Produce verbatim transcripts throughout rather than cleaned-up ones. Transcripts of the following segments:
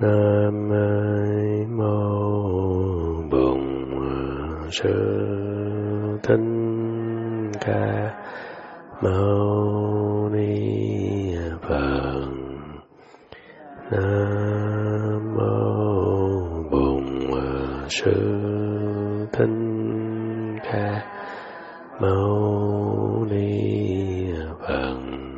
Nam mô Bổn Sư Thích Ca Mâu Ni Phật. Nam mô Bổn Sư Thích Ca Mâu Ni Phật.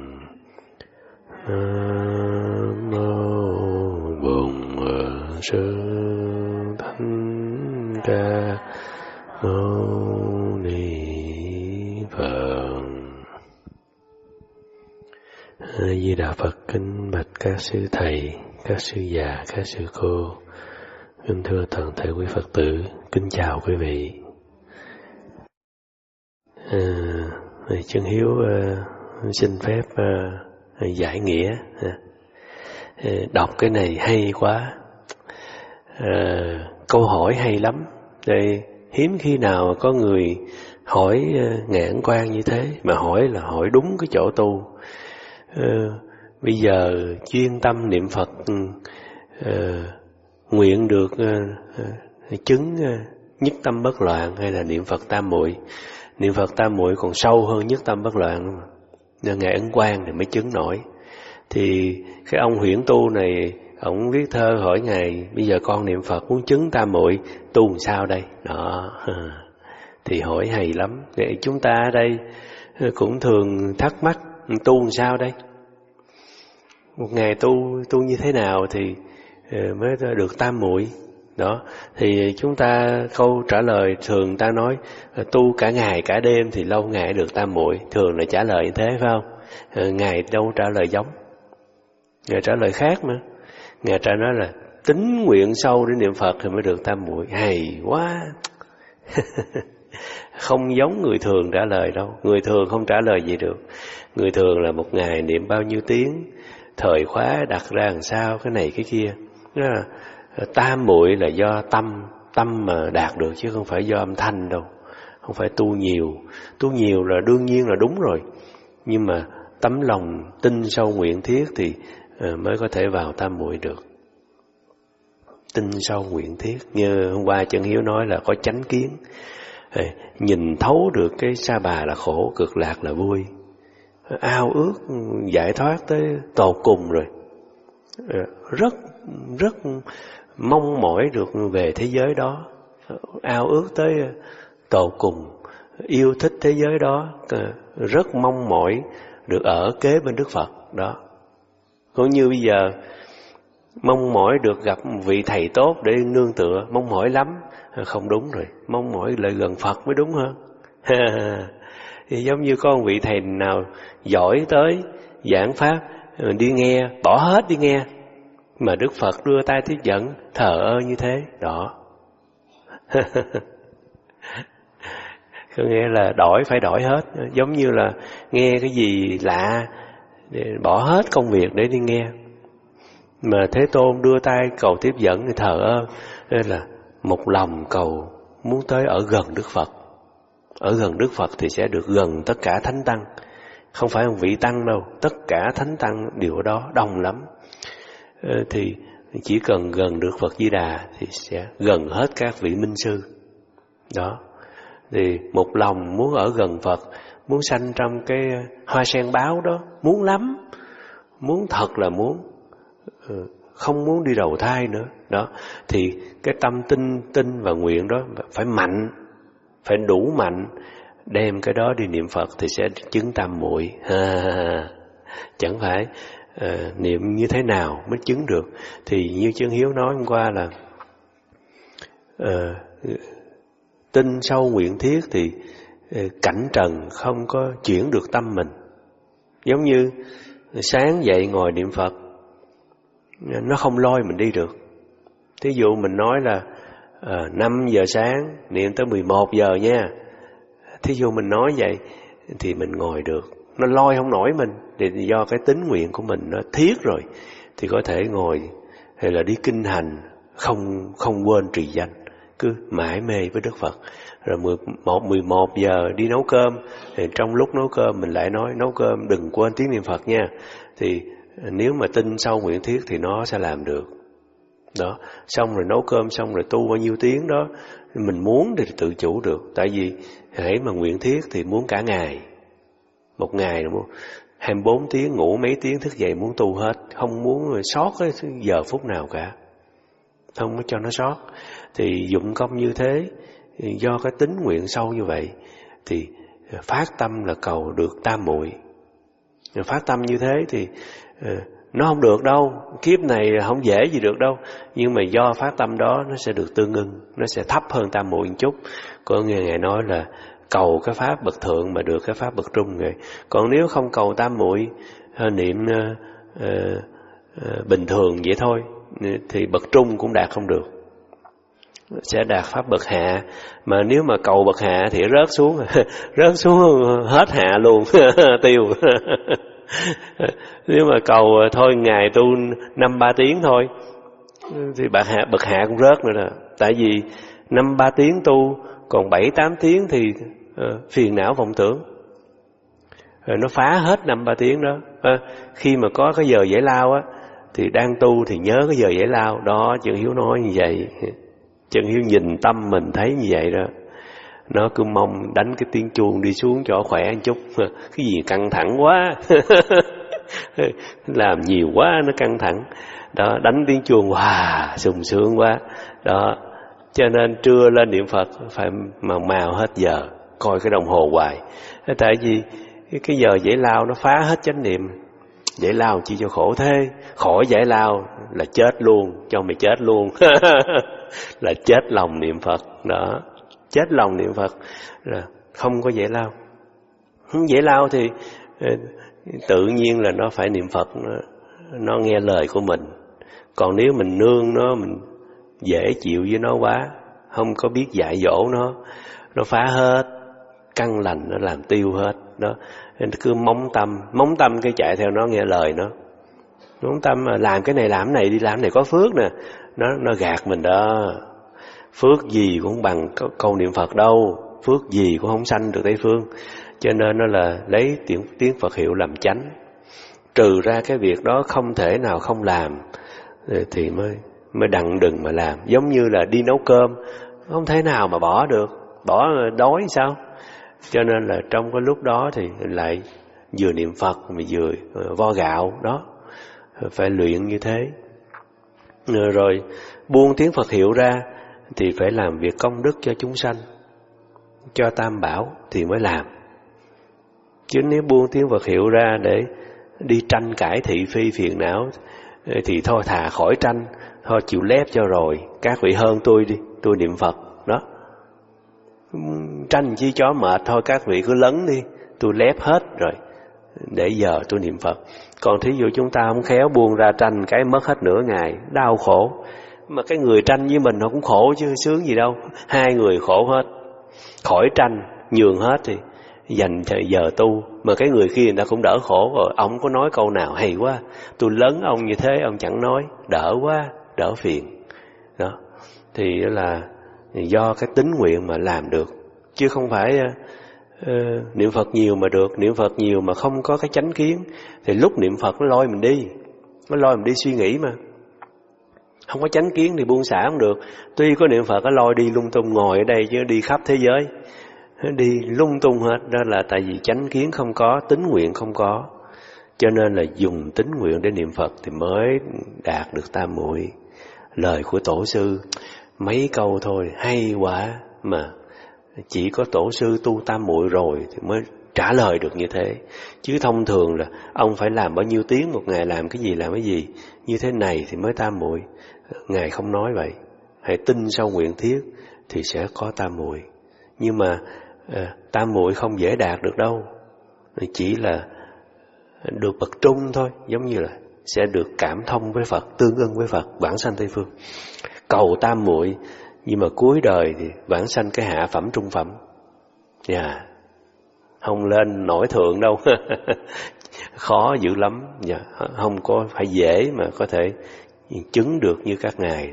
Nam mô Bổn Sư Thích Ca Mâu Ni Phật. A Di Đà Phật. Kính bạch các sư thầy, các sư già, các sư cô, kính thưa toàn thể quý Phật tử, kính chào quý vị. À, Chân Hiếu uh, xin phép uh, giải nghĩa. Uh, đọc cái này hay quá, uh, câu hỏi hay lắm. Đây hiếm khi nào có người hỏi uh, Ngạn Quan như thế, mà hỏi là hỏi đúng cái chỗ tu. Uh, bây giờ chuyên tâm niệm Phật, uh, nguyện được uh, uh, chứng uh, nhất tâm bất loạn, hay là niệm Phật tam muội. Niệm Phật tam muội còn sâu hơn nhất tâm bất loạn, nên Ngài Ấn Quang thì mới chứng nổi. Thì cái ông huyễn tu này, ông viết thơ hỏi Ngài, bây giờ con niệm Phật muốn chứng tam muội, tu làm sao đây? Đó, thì hỏi hay lắm. Để chúng ta ở đây cũng thường thắc mắc, tu làm sao đây? Một ngày tu tu như thế nào thì mới được tam muội? Đó, thì chúng ta câu trả lời thường ta nói tu cả ngày cả đêm thì lâu ngày được tam muội, thường là trả lời như thế, phải không? Ngài đâu trả lời giống, Ngài trả lời khác mà. Ngài trả nói là tín nguyện sâu để niệm Phật thì mới được tam muội. Hay quá. Không giống người thường trả lời đâu. Người thường không trả lời gì được. Người thường là một ngày niệm bao nhiêu tiếng, thời khóa đặt ra làm sao, cái này cái kia. Đó là tam muội là do tâm tâm mà đạt được, chứ không phải do âm thanh đâu. Không phải tu nhiều. Tu nhiều là đương nhiên là đúng rồi, nhưng mà tấm lòng tin sâu nguyện thiết thì mới có thể vào tam muội được. Tin sâu nguyện thiết, như hôm qua Chân Hiếu nói là có chánh kiến, nhìn thấu được cái sa bà là khổ, cực lạc là vui, ao ước giải thoát tới tột cùng rồi, rất rất mong mỏi được về thế giới đó, ao ước tới tột cùng, yêu thích thế giới đó, rất mong mỏi được ở kế bên Đức Phật đó. Cũng như bây giờ mong mỏi được gặp một vị thầy tốt để nương tựa, mong mỏi lắm, không đúng rồi, mong mỏi lại gần Phật mới đúng hơn. Thì giống như có một vị thầy nào giỏi tới giảng pháp, đi nghe, bỏ hết đi nghe, mà Đức Phật đưa tay tiếp dẫn, thờ ơ như thế, đó. Có nghĩa là đổi phải đổi hết, giống như là nghe cái gì lạ, bỏ hết công việc để đi nghe. Mà Thế Tôn đưa tay cầu tiếp dẫn thì thờ ơ, nên là một lòng cầu muốn tới ở gần Đức Phật. Ở gần Đức Phật thì sẽ được gần tất cả thánh tăng. Không phải một vị tăng đâu, tất cả thánh tăng đều ở đó, đông lắm. Thì chỉ cần gần được Phật Di Đà thì sẽ gần hết các vị minh sư. Đó. Thì một lòng muốn ở gần Phật, muốn sanh trong cái hoa sen báo đó, muốn lắm, muốn thật là muốn, không muốn đi đầu thai nữa. Đó. Thì cái tâm tin tin và nguyện đó phải mạnh, phải đủ mạnh, đem cái đó đi niệm Phật thì sẽ chứng tam muội. À, chẳng phải à, niệm như thế nào mới chứng được. Thì như Chân Hiếu nói hôm qua là à, tin sâu nguyện thiết thì à, cảnh trần không có chuyển được tâm mình. Giống như sáng dậy ngồi niệm Phật, nó không lôi mình đi được. Thí dụ mình nói là à, năm giờ sáng niệm tới mười một giờ nha. Thí dụ mình nói vậy thì mình ngồi được, nó lôi không nổi mình. Thì do cái tính nguyện của mình nó thiết rồi thì có thể ngồi, hay là đi kinh hành, không không quên trì danh, cứ mãi mê với Đức Phật. Rồi mười một giờ đi nấu cơm, thì trong lúc nấu cơm mình lại nói nấu cơm đừng quên tiếng niệm Phật nha. Thì nếu mà tin sâu nguyện thiết thì nó sẽ làm được. Đó, xong rồi nấu cơm, xong rồi tu bao nhiêu tiếng đó, mình muốn thì tự chủ được. Tại vì hễ mà nguyện thiết thì muốn cả ngày, một ngày muốn hai mươi bốn tiếng, ngủ mấy tiếng, thức dậy muốn tu hết, không muốn sót cái giờ phút nào cả, không có cho nó sót. Thì dụng công như thế, do cái tính nguyện sâu như vậy, thì phát tâm là cầu được tam muội. Phát tâm như thế thì nó không được đâu, kiếp này không dễ gì được đâu, nhưng mà do phát tâm đó nó sẽ được tương ưng, nó sẽ thấp hơn tam muội một chút. Có nghe Ngài nói là cầu cái pháp bậc thượng mà được cái pháp bậc trung rồi. Còn nếu không cầu tam muội, niệm uh, uh, uh, bình thường vậy thôi, thì bậc trung cũng đạt không được, sẽ đạt pháp bậc hạ. Mà nếu mà cầu bậc hạ thì rớt xuống rớt xuống hết hạ luôn tiêu. Nếu mà cầu thôi ngày tu năm ba tiếng thôi thì bậc hạ bậc hạ cũng rớt nữa nè. Tại vì năm ba tiếng tu, còn bảy tám tiếng thì uh, phiền não vọng tưởng, rồi nó phá hết năm ba tiếng đó. À, khi mà có cái giờ giải lao á, thì đang tu thì nhớ cái giờ giải lao đó. Trần Hiếu nói như vậy, Trần Hiếu nhìn tâm mình thấy như vậy đó. Nó cứ mong đánh cái tiếng chuông đi xuống cho khỏe một chút. Cái gì căng thẳng quá làm nhiều quá nó căng thẳng đó, đánh tiếng chuông wow sung sướng quá đó. Cho nên trưa lên niệm Phật phải màu màu hết giờ, coi cái đồng hồ hoài. Tại vì cái giờ giải lao nó phá hết chánh niệm. Giải lao chỉ cho khổ thế, khỏi giải lao là chết luôn, cho mày chết luôn là chết lòng niệm Phật đó. Chết lòng niệm Phật là không có giải lao. Không giải lao thì tự nhiên là nó phải niệm Phật, nó, nó nghe lời của mình. Còn nếu mình nương nó, mình dễ chịu với nó quá, không có biết dạy dỗ nó, nó phá hết căn lành, nó làm tiêu hết đó. Nên cứ móng tâm, móng tâm cái chạy theo nó, nghe lời nó. Móng tâm làm cái này làm cái này, đi làm cái này có phước nè, nó nó gạt mình đó. Phước gì cũng bằng câu niệm Phật đâu, phước gì cũng không sanh được Tây Phương. Cho nên nó là lấy tiếng, tiếng Phật hiệu làm chánh. Trừ ra cái việc đó không thể nào không làm thì mới mới đặng đừng mà làm. Giống như là đi nấu cơm, không thể nào mà bỏ được, bỏ đói sao. Cho nên là trong cái lúc đó thì lại vừa niệm Phật mà vừa vo gạo đó, phải luyện như thế. Rồi buông tiếng Phật hiệu ra thì phải làm việc công đức cho chúng sanh, cho Tam Bảo thì mới làm. Chứ nếu buông tiếng Phật hiệu ra để đi tranh cãi thị phi phiền não thì thôi thà khỏi tranh, thôi chịu lép cho rồi, các vị hơn tôi đi, tôi niệm Phật đó. Tranh chi chó mệt, thôi các vị cứ lấn đi, tôi lép hết rồi, để giờ tôi niệm Phật. Còn thí dụ chúng ta không khéo buông ra tranh cái mất hết nửa ngày, đau khổ. Mà cái người tranh với mình nó cũng khổ chứ sướng gì đâu, hai người khổ hết. Khỏi tranh, nhường hết thì dành giờ tu. Mà cái người kia người ta cũng đỡ khổ rồi, ông có nói câu nào hay quá, tôi lớn ông như thế ông chẳng nói, đỡ quá, đỡ phiền đó. Thì là do cái tính nguyện mà làm được, chứ không phải uh, niệm Phật nhiều mà được. Niệm Phật nhiều mà không có cái chánh kiến thì lúc niệm Phật nó lôi mình đi, nó lôi mình đi suy nghĩ mà. Không có chánh kiến thì buông xả không được. Tuy có niệm Phật nó lôi đi lung tung, ngồi ở đây chứ đi khắp thế giới, đi lung tung hết. Đó là tại vì chánh kiến không có, tính nguyện không có. Cho nên là dùng tính nguyện để niệm Phật thì mới đạt được tam muội. Lời của tổ sư mấy câu thôi hay quá, mà chỉ có tổ sư tu tam muội rồi thì mới trả lời được như thế. Chứ thông thường là ông phải làm bao nhiêu tiếng một ngày, làm cái gì làm cái gì như thế này thì mới tam muội. Ngài không nói vậy. Hãy tin sau nguyện thiết thì sẽ có tam muội. Nhưng mà à, tam muội không dễ đạt được đâu. Chỉ là được bậc trung thôi, giống như là sẽ được cảm thông với Phật, tương ưng với Phật, vãng sanh Tây Phương. Cầu tam muội nhưng mà cuối đời thì vãng sanh cái hạ phẩm trung phẩm. Dạ, yeah. Không lên nổi thượng đâu. Khó dữ lắm. Dạ, yeah. Không có phải dễ mà có thể chứng được như các ngài.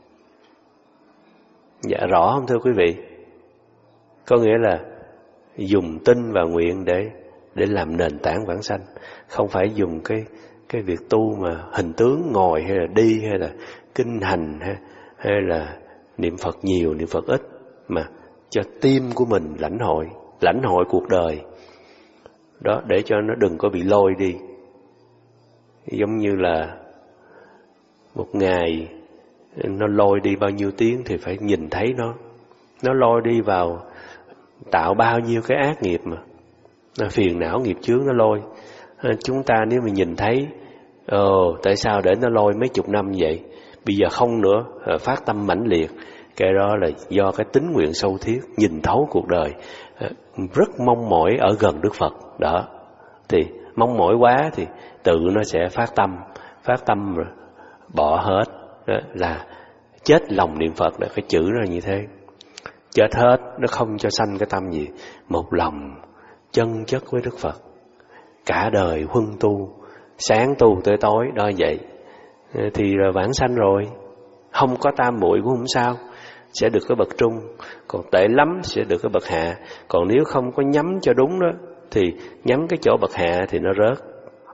Dạ, rõ không thưa quý vị? Có nghĩa là dùng tin và nguyện để để làm nền tảng vãng sanh, không phải dùng cái cái việc tu mà hình tướng ngồi hay là đi hay là kinh hành hay, hay là niệm Phật nhiều, niệm Phật ít, mà cho tim của mình lãnh hội, lãnh hội cuộc đời. Đó, để cho nó đừng có bị lôi đi. Giống như là một ngày nó lôi đi bao nhiêu tiếng thì phải nhìn thấy nó. Nó lôi đi vào tạo bao nhiêu cái ác nghiệp mà. Nó phiền não nghiệp chướng nó lôi. Chúng ta nếu mình nhìn thấy, ồ, tại sao để nó lôi mấy chục năm vậy? Bây giờ không nữa, phát tâm mãnh liệt. Cái đó là do cái tín nguyện sâu thiết, nhìn thấu cuộc đời, rất mong mỏi ở gần Đức Phật. Đó, thì mong mỏi quá thì tự nó sẽ phát tâm, phát tâm rồi bỏ hết. Đó là chết lòng niệm Phật, là cái chữ là như thế. Chết hết, nó không cho sanh cái tâm gì. Một lòng chân chất với Đức Phật, cả đời huân tu, sáng tu tới tối, đó vậy. Thì là vãng sanh rồi. Không có tam muội cũng không sao, sẽ được cái bậc trung. Còn tệ lắm sẽ được cái bậc hạ. Còn nếu không có nhắm cho đúng đó, thì nhắm cái chỗ bậc hạ thì nó rớt.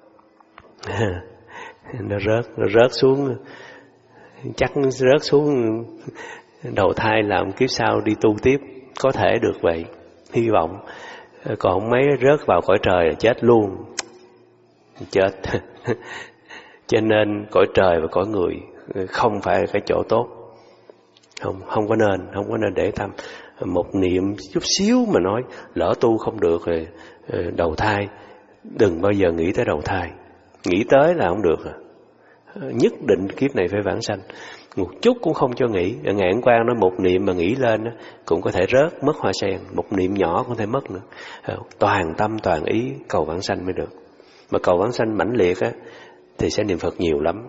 Nó rớt, nó rớt xuống, chắc nó rớt xuống đầu thai làm kiếp sau đi tu tiếp. Có thể được vậy, hy vọng. Còn mấy rớt vào cõi trời là chết luôn. Chết. Cho nên cõi trời và cõi người không phải là cái chỗ tốt. Không, không có nên, không có nên để tâm. Một niệm chút xíu mà nói lỡ tu không được rồi đầu thai, đừng bao giờ nghĩ tới đầu thai. Nghĩ tới là không được. Nhất định kiếp này phải vãng sanh. Một chút cũng không cho nghĩ. Ngạn Quang nói một niệm mà nghĩ lên cũng có thể rớt, mất hoa sen. Một niệm nhỏ cũng có thể mất nữa. Toàn tâm, toàn ý cầu vãng sanh mới được. Mà cầu vãng sanh mãnh liệt á, thì sẽ niệm Phật nhiều lắm,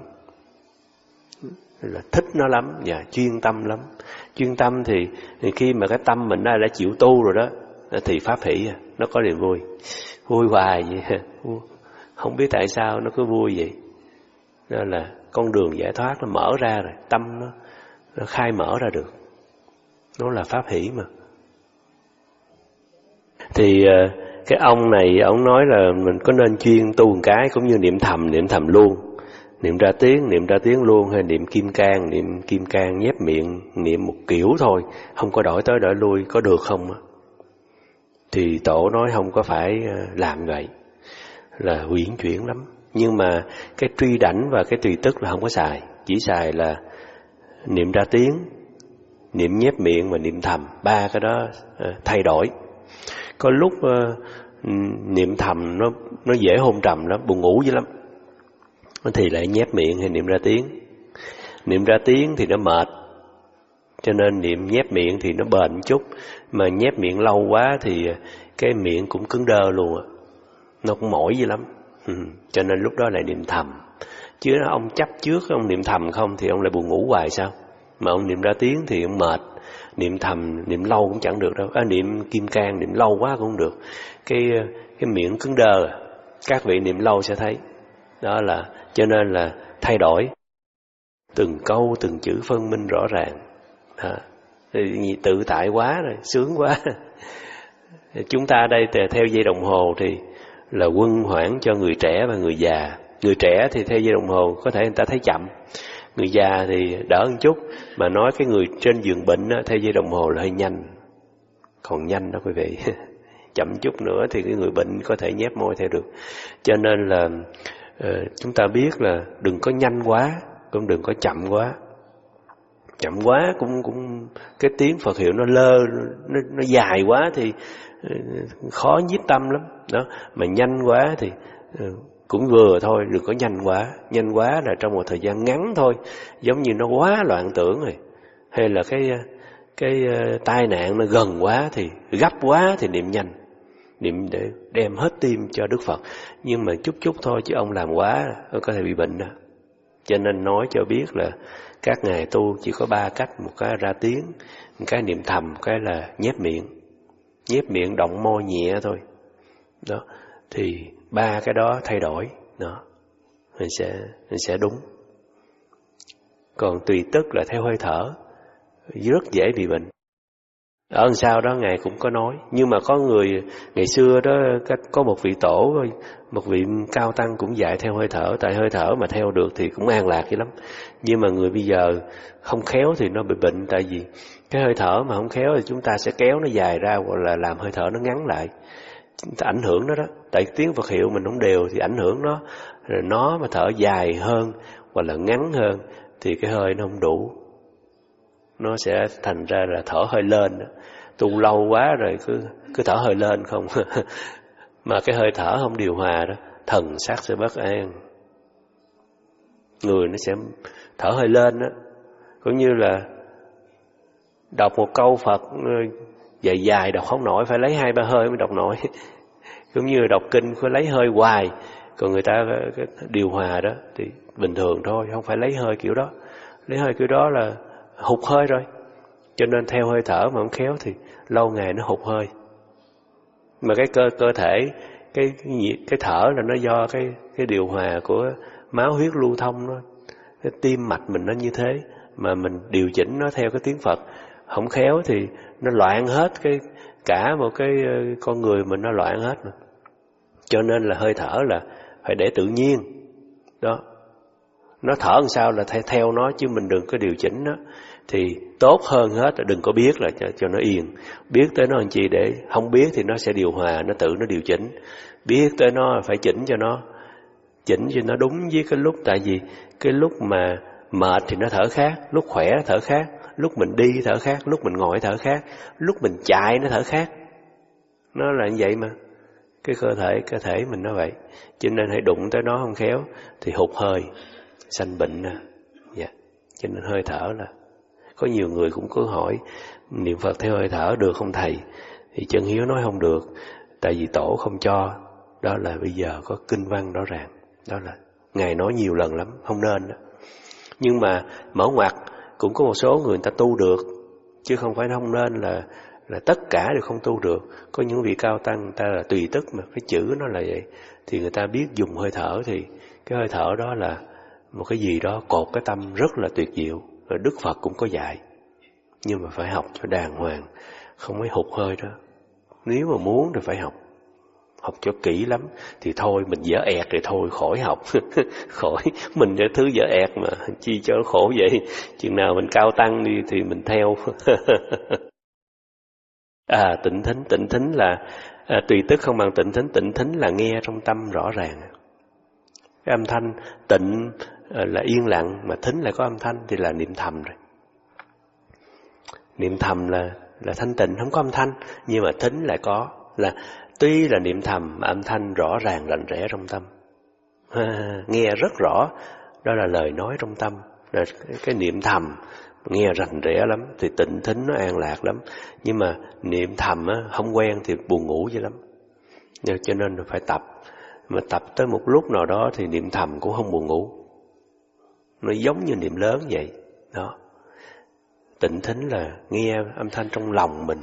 là thích nó lắm và chuyên tâm lắm. Chuyên tâm thì, thì khi mà cái tâm mình đã, đã chịu tu rồi đó, thì pháp hỷ nó có niềm vui, vui hoài vậy. Không biết tại sao nó cứ vui vậy. Đó là con đường giải thoát nó mở ra rồi, tâm nó, nó khai mở ra được. Nó là pháp hỷ mà. Thì cái ông này ông nói là mình có nên chuyên tu một cái, cũng như niệm thầm, niệm thầm luôn, niệm ra tiếng, niệm ra tiếng luôn, hay niệm kim cang, niệm kim cang nhép miệng, niệm một kiểu thôi, không có đổi tới đổi lui, có được không? Thì tổ nói không có phải làm vậy, là uyển chuyển lắm. Nhưng mà cái truy đảnh và cái tùy tức là không có xài, chỉ xài là niệm ra tiếng, niệm nhép miệng và niệm thầm, ba cái đó thay đổi. Có lúc uh, niệm thầm nó nó dễ hôn trầm lắm, buồn ngủ dữ lắm, thì lại nhép miệng hay niệm ra tiếng. Niệm ra tiếng thì nó mệt, cho nên niệm nhép miệng thì nó bền một chút. Mà nhép miệng lâu quá thì cái miệng cũng cứng đơ luôn á, nó cũng mỏi dữ lắm. Cho nên lúc đó lại niệm thầm. Chứ ông chấp trước ông niệm thầm không thì ông lại buồn ngủ hoài sao? Mà ông niệm ra tiếng thì ông mệt. Niệm thầm, niệm lâu cũng chẳng được đâu. À, niệm kim cang, niệm lâu quá cũng không được. Cái cái miệng cứng đơ. Các vị niệm lâu sẽ thấy. Đó là, cho nên là thay đổi. Từng câu, từng chữ phân minh rõ ràng. À, tự tại quá rồi, sướng quá. Chúng ta đây theo dây đồng hồ thì là quân hoãn cho người trẻ và người già. Người trẻ thì theo dây đồng hồ có thể người ta thấy chậm, người già thì đỡ một chút. Mà nói cái người trên giường bệnh á, theo dây đồng hồ là hơi nhanh, còn nhanh đó quý vị. Chậm chút nữa thì cái người bệnh có thể nhép môi theo được. Cho nên là uh, chúng ta biết là đừng có nhanh quá, cũng đừng có chậm quá. Chậm quá cũng cũng cái tiếng Phật hiệu nó lơ, nó, nó dài quá thì uh, khó nhiếp tâm lắm đó. Mà nhanh quá thì uh, cũng vừa thôi, đừng có nhanh quá. Nhanh quá là trong một thời gian ngắn thôi, giống như nó quá loạn tưởng rồi. Hay là cái cái uh, tai nạn nó gần quá thì gấp quá thì niệm nhanh, niệm để đem hết tim cho Đức Phật. Nhưng mà chút chút thôi, chứ ông làm quá có thể bị bệnh đó. Cho nên nói cho biết là các ngài tu chỉ có ba cách: một cái ra tiếng, một cái niệm thầm, một cái là nhép miệng. Nhép miệng động môi nhẹ thôi đó, thì ba cái đó thay đổi đó, mình sẽ mình sẽ đúng. Còn tùy tức là theo hơi thở, rất dễ bị bệnh. Ở đằng sau đó Ngài cũng có nói. Nhưng mà có người ngày xưa đó, có một vị tổ, một vị cao tăng cũng dạy theo hơi thở. Tại hơi thở mà theo được thì cũng an lạc dữ lắm. Nhưng mà người bây giờ không khéo thì nó bị bệnh. Tại vì cái hơi thở mà không khéo thì chúng ta sẽ kéo nó dài ra, hoặc là làm hơi thở nó ngắn lại, chúng ta ảnh hưởng nó đó. Tại tiếng Phật hiệu mình không đều thì ảnh hưởng nó. Rồi nó mà thở dài hơn hoặc là ngắn hơn thì cái hơi nó không đủ, nó sẽ thành ra là thở hơi lên đó. Tu lâu quá rồi cứ cứ thở hơi lên không mà cái hơi thở không điều hòa đó, thần sắc sẽ bất an, người nó sẽ thở hơi lên đó. Cũng như là đọc một câu Phật dài dài đọc không nổi, phải lấy hai ba hơi mới đọc nổi. Cũng như là đọc kinh phải lấy hơi hoài, còn người ta điều hòa đó thì bình thường thôi, không phải lấy hơi kiểu đó. Lấy hơi kiểu đó là hụt hơi rồi. Cho nên theo hơi thở mà không khéo thì lâu ngày nó hụt hơi. Mà cái cơ cơ thể, cái cái thở là nó do cái cái điều hòa của máu huyết lưu thông đó. Cái tim mạch mình nó như thế, mà mình điều chỉnh nó theo cái tiếng Phật không khéo thì nó loạn hết, cái cả một cái con người mình nó loạn hết mà. Cho nên là hơi thở là phải để tự nhiên đó. Nó thở làm sao là theo, theo nó, chứ mình đừng có điều chỉnh nó. Thì tốt hơn hết là đừng có biết là cho, cho nó yên. Biết tới nó làm chi để không biết thì nó sẽ điều hòa, nó tự nó điều chỉnh. Biết tới nó phải chỉnh cho nó, chỉnh cho nó đúng với cái lúc. Tại vì cái lúc mà mệt thì nó thở khác, lúc khỏe thở khác, lúc mình đi thở khác, lúc mình ngồi thở khác, lúc mình chạy nó thở khác. Nó là như vậy mà. Cái cơ thể cơ thể mình nó vậy. Cho nên hãy đụng tới nó không khéo thì hụt hơi, sanh bệnh nè. Dạ. Cho nên hơi thở là có nhiều người cũng cứ hỏi niệm Phật theo hơi thở được không thầy? Thì Chân Hiếu nói không được, tại vì tổ không cho. Đó là bây giờ có kinh văn rõ ràng. Đó là Ngài nói nhiều lần lắm, không nên đó. Nhưng mà mở ngoặt cũng có một số người, người ta tu được, chứ không phải không nên là là tất cả đều không tu được. Có những vị cao tăng người ta là tùy tức, mà cái chữ nó là vậy. Thì người ta biết dùng hơi thở, thì cái hơi thở đó là một cái gì đó cột cái tâm rất là tuyệt diệu. Rồi Đức Phật cũng có dạy. Nhưng mà phải học cho đàng hoàng, không mới hụt hơi đó. Nếu mà muốn thì phải học. Học cho kỹ lắm. Thì thôi mình dở ẹt thì thôi khỏi học. Khỏi, mình cái thứ dở ẹt mà, chi cho khổ vậy. Chừng nào mình cao tăng đi thì mình theo. À, tịnh thính, tịnh thính là à, tùy tức không bằng tịnh thính. Tịnh thính là nghe trong tâm rõ ràng. Cái âm thanh tịnh là yên lặng, mà thính là có âm thanh thì là niệm thầm rồi. Niệm thầm là là thanh tịnh, không có âm thanh, nhưng mà thính lại có, là tuy là niệm thầm mà âm thanh rõ ràng rành rẽ trong tâm. À, nghe rất rõ, đó là lời nói trong tâm, là cái, cái niệm thầm nghe rành rẽ lắm, thì tịnh thính nó an lạc lắm. Nhưng mà niệm thầm á, không quen thì buồn ngủ dữ lắm. Cho nên phải tập. Mà tập tới một lúc nào đó thì niệm thầm cũng không buồn ngủ. Nó giống như niệm lớn vậy. Đó. Tịnh thính là nghe âm thanh trong lòng mình.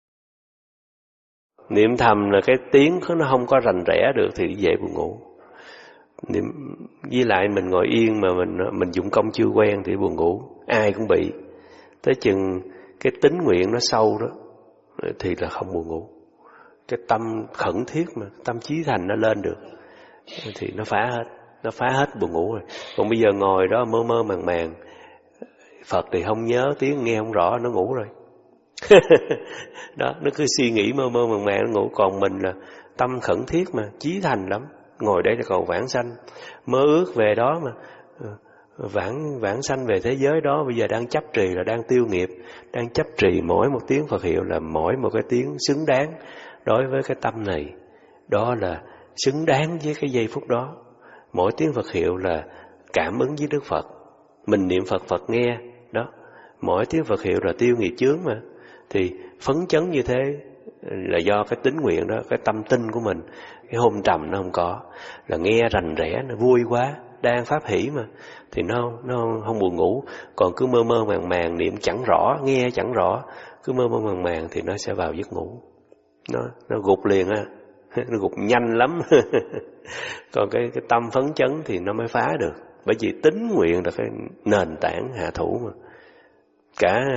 Niệm thầm là cái tiếng nó không có rành rẽ được thì dễ buồn ngủ. Niệm, với lại mình ngồi yên mà mình mình dụng công chưa quen thì buồn ngủ. Ai cũng bị. Tới chừng cái tín nguyện nó sâu đó thì là không buồn ngủ. Cái tâm khẩn thiết mà, tâm chí thành nó lên được thì nó phá hết, nó phá hết buồn ngủ rồi. Còn bây giờ ngồi đó mơ mơ màng màng, Phật thì không nhớ, tiếng nghe không rõ, nó ngủ rồi. Đó, nó cứ suy nghĩ mơ mơ màng màng nó ngủ. Còn mình là tâm khẩn thiết mà, chí thành lắm, ngồi đây là cầu vãng sanh, mơ ước về đó mà. Vãng, vãng sanh về thế giới đó, bây giờ đang chấp trì là đang tiêu nghiệp, đang chấp trì mỗi một tiếng Phật hiệu là mỗi một cái tiếng xứng đáng đối với cái tâm này. Đó là xứng đáng với cái giây phút đó. Mỗi tiếng Phật hiệu là cảm ứng với Đức Phật. Mình niệm Phật, Phật nghe. Đó. Mỗi tiếng Phật hiệu là tiêu nghiệp chướng mà. Thì phấn chấn như thế là do cái tín nguyện đó, cái tâm tin của mình. Cái hôn trầm nó không có. Là nghe rành rẽ, nó vui quá, đang pháp hỷ mà. Thì nó, nó không buồn ngủ. Còn cứ mơ mơ màng màng, niệm chẳng rõ, nghe chẳng rõ, cứ mơ mơ màng màng thì nó sẽ vào giấc ngủ. Nó, nó gục liền á. Nó gục nhanh lắm. Còn cái, cái tâm phấn chấn thì nó mới phá được. Bởi vì tín nguyện là cái nền tảng hạ thủ mà. Cả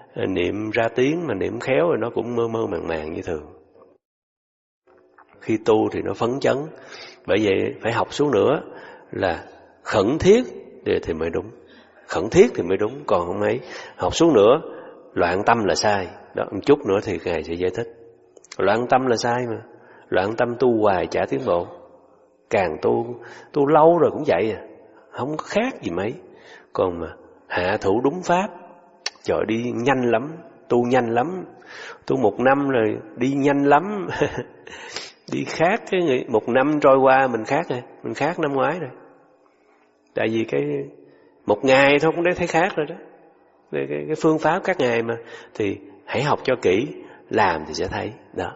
niệm ra tiếng mà niệm khéo rồi nó cũng mơ mơ màng màng như thường. Khi tu thì nó phấn chấn. Bởi vậy phải học xuống nữa là khẩn thiết thì mới đúng. Khẩn thiết thì mới đúng, còn không ấy. Học xuống nữa, loạn tâm là sai. Đó, một chút nữa thì Ngài sẽ giải thích. Loạn tâm là sai mà. Loạn tâm tu hoài chả tiến bộ. Càng tu, tu lâu rồi cũng vậy à. Không có khác gì mấy. Còn mà hạ thủ đúng pháp, trời đi nhanh lắm, tu nhanh lắm. Tu một năm rồi đi nhanh lắm. Đi khác cái người, một năm trôi qua mình khác rồi, mình khác năm ngoái rồi. Tại vì cái một ngày thôi cũng đã thấy khác rồi đó. Cái, cái, cái phương pháp các ngày mà thì hãy học cho kỹ, làm thì sẽ thấy đó.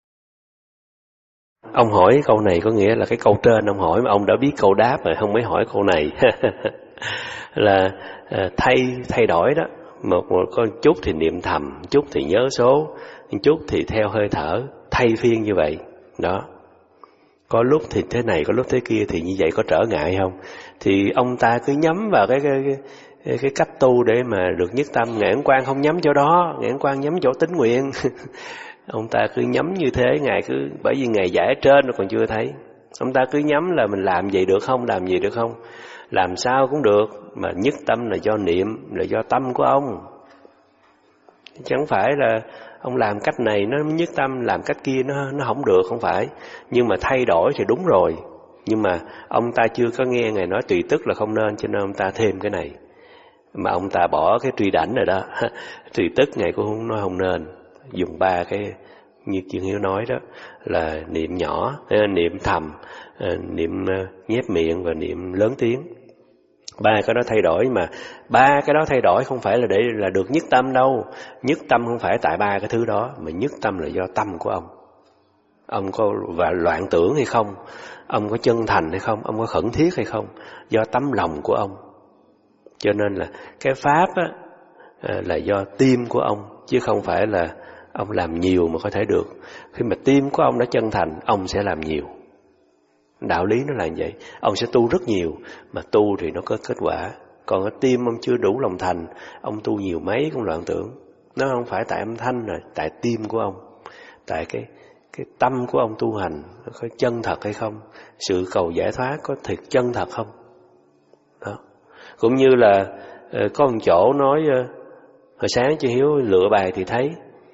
Ông hỏi câu này có nghĩa là cái câu trên ông hỏi mà ông đã biết câu đáp rồi, không mới hỏi câu này. Là thay thay đổi đó, một, một có chút thì niệm thầm, chút thì nhớ số, chút thì theo hơi thở, thay phiên như vậy đó. Có lúc thì thế này, có lúc thế kia, thì như vậy có trở ngại không? Thì ông ta cứ nhắm vào cái cái, cái, cái cách tu để mà được nhất tâm. Ngài Ấn Quang không nhắm chỗ đó, Ngài Ấn Quang nhắm chỗ tín nguyện. Ông ta cứ nhắm như thế, Ngài cứ, bởi vì Ngài giải trên nó còn chưa thấy. Ông ta cứ nhắm là mình làm gì được không, làm gì được không, làm sao cũng được, mà nhất tâm là do niệm, là do tâm của ông. Chẳng phải là ông làm cách này nó nhất tâm, làm cách kia nó nó không được, không phải. Nhưng mà thay đổi thì đúng rồi. Nhưng mà ông ta chưa có nghe Ngài nói tùy tức là không nên, cho nên ông ta thêm cái này. Mà ông ta bỏ cái truy đảnh rồi đó. Tùy tức Ngài cũng không nói không nên. Dùng ba cái như Chương Hiếu nói đó, là niệm nhỏ, niệm thầm, niệm nhép miệng và niệm lớn tiếng. Ba cái đó thay đổi, mà ba cái đó thay đổi không phải là để là được nhất tâm đâu. Nhất tâm không phải tại ba cái thứ đó, mà nhất tâm là do tâm của ông. Ông có và loạn tưởng hay không, ông có chân thành hay không, ông có khẩn thiết hay không, do tấm lòng của ông. Cho nên là cái pháp á, là do tim của ông, chứ không phải là ông làm nhiều mà có thể được. Khi mà tim của ông đã chân thành, ông sẽ làm nhiều. Đạo lý nó là như vậy. Ông sẽ tu rất nhiều, mà tu thì nó có kết quả. Còn cái tim ông chưa đủ lòng thành, ông tu nhiều mấy cũng loạn tưởng. Nó không phải tại âm thanh rồi, tại tim của ông, tại cái cái tâm của ông tu hành nó có chân thật hay không, sự cầu giải thoát có thiệt chân thật không. Đó. Cũng như là có một chỗ nói, hồi sáng chị Hiếu lựa bài thì thấy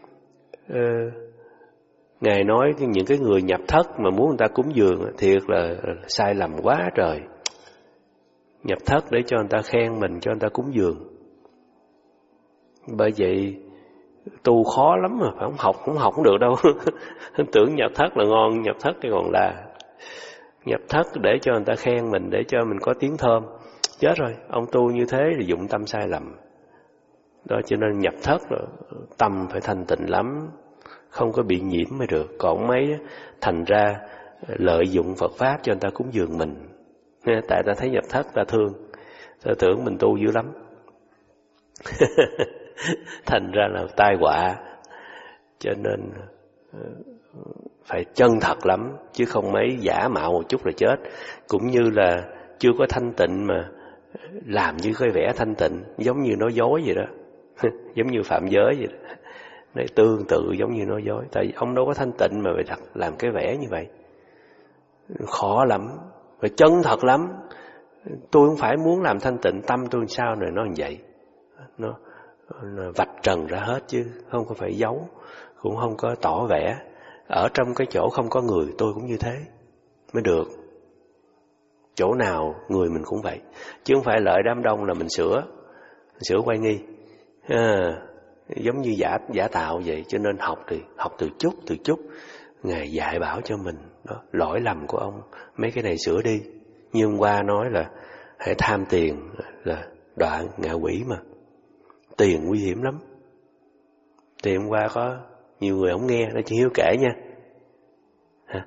Ngài nói những cái người nhập thất mà muốn người ta cúng dường thiệt là sai lầm quá trời. Nhập thất để cho người ta khen mình, cho người ta cúng dường. Bởi vậy tu khó lắm mà, phải không học không học không được đâu. Tưởng nhập thất là ngon, nhập thất thì còn là nhập thất để cho người ta khen mình, để cho mình có tiếng thơm. Chết rồi, ông tu như thế thì dụng tâm sai lầm. Đó, cho nên nhập thất rồi, tâm phải thanh tịnh lắm, không có bị nhiễm mới được. Còn mấy thành ra lợi dụng Phật Pháp cho người ta cúng dường mình. Tại ta thấy nhập thất ta thương, ta tưởng mình tu dữ lắm. Thành ra là tai họa. Cho nên phải chân thật lắm, chứ không mấy giả mạo một chút là chết. Cũng như là chưa có thanh tịnh mà làm như cái vẻ thanh tịnh, giống như nói dối vậy đó. Giống như phạm giới vậy đó. Để tương tự giống như nói dối. Tại vì ông đâu có thanh tịnh mà phải thật làm cái vẻ như vậy. Khó lắm, phải chân thật lắm. Tôi không phải muốn làm thanh tịnh, tâm tôi sao này nó như vậy. Nó, nó vạch trần ra hết chứ không có phải giấu, cũng không có tỏ vẻ. Ở trong cái chỗ không có người tôi cũng như thế mới được. Chỗ nào người mình cũng vậy, chứ không phải lợi đám đông là mình sửa sửa quay nghi à, giống như giả giả tạo vậy. Cho nên học thì học từ chút từ chút. Ngài dạy bảo cho mình đó, lỗi lầm của ông mấy cái này sửa đi. Như hôm qua nói là hãy tham tiền là đoạn ngạ quỷ, mà tiền nguy hiểm lắm. Tiền hôm qua có nhiều người không nghe, nó chỉ Hiếu kể nha. Hả?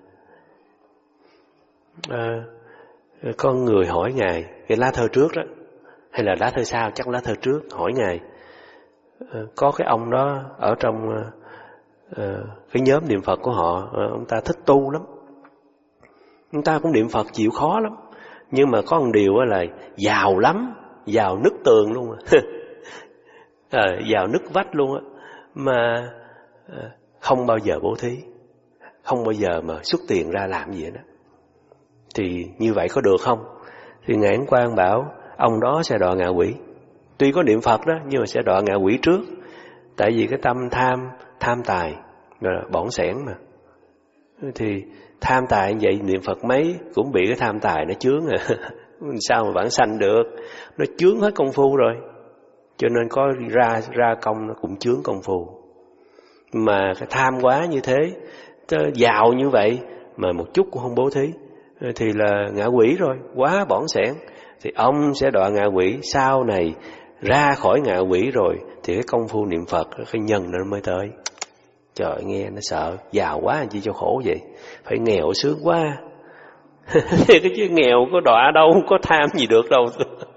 À, có người hỏi Ngài, cái lá thơ trước đó, hay là lá thơ sau, chắc lá thơ trước, hỏi Ngài, à, có cái ông đó ở trong à, cái nhóm niệm Phật của họ, à, ông ta thích tu lắm, ông ta cũng niệm Phật chịu khó lắm, nhưng mà có một điều là giàu lắm, giàu nứt tường luôn. à, vào nứt vách luôn á, mà à, không bao giờ bố thí, không bao giờ mà xuất tiền ra làm gì đó. Thì như vậy có được không? Thì Ngài Ấn Quang bảo ông đó sẽ đọa ngạ quỷ. Tuy có niệm Phật đó, nhưng mà sẽ đọa ngạ quỷ trước. Tại vì cái tâm tham, tham tài, là bỏng sẻn mà. Thì tham tài như vậy, niệm Phật mấy cũng bị cái tham tài nó chướng à. Sao mà vãng sanh được? Nó chướng hết công phu rồi. Cho nên có ra ra công nó cũng chướng công phu. Mà cái tham quá như thế, giàu như vậy mà một chút cũng không bố thí, thì là ngạ quỷ rồi, quá bỏng sẻn. Thì ông sẽ đọa ngạ quỷ. Sau này ra khỏi ngạ quỷ rồi thì cái công phu niệm Phật, cái nhân nó mới tới. Trời, nghe nó sợ, giàu quá chi cho khổ vậy, phải nghèo sướng quá. Cái chứ nghèo có đọa đâu, không có tham gì được đâu.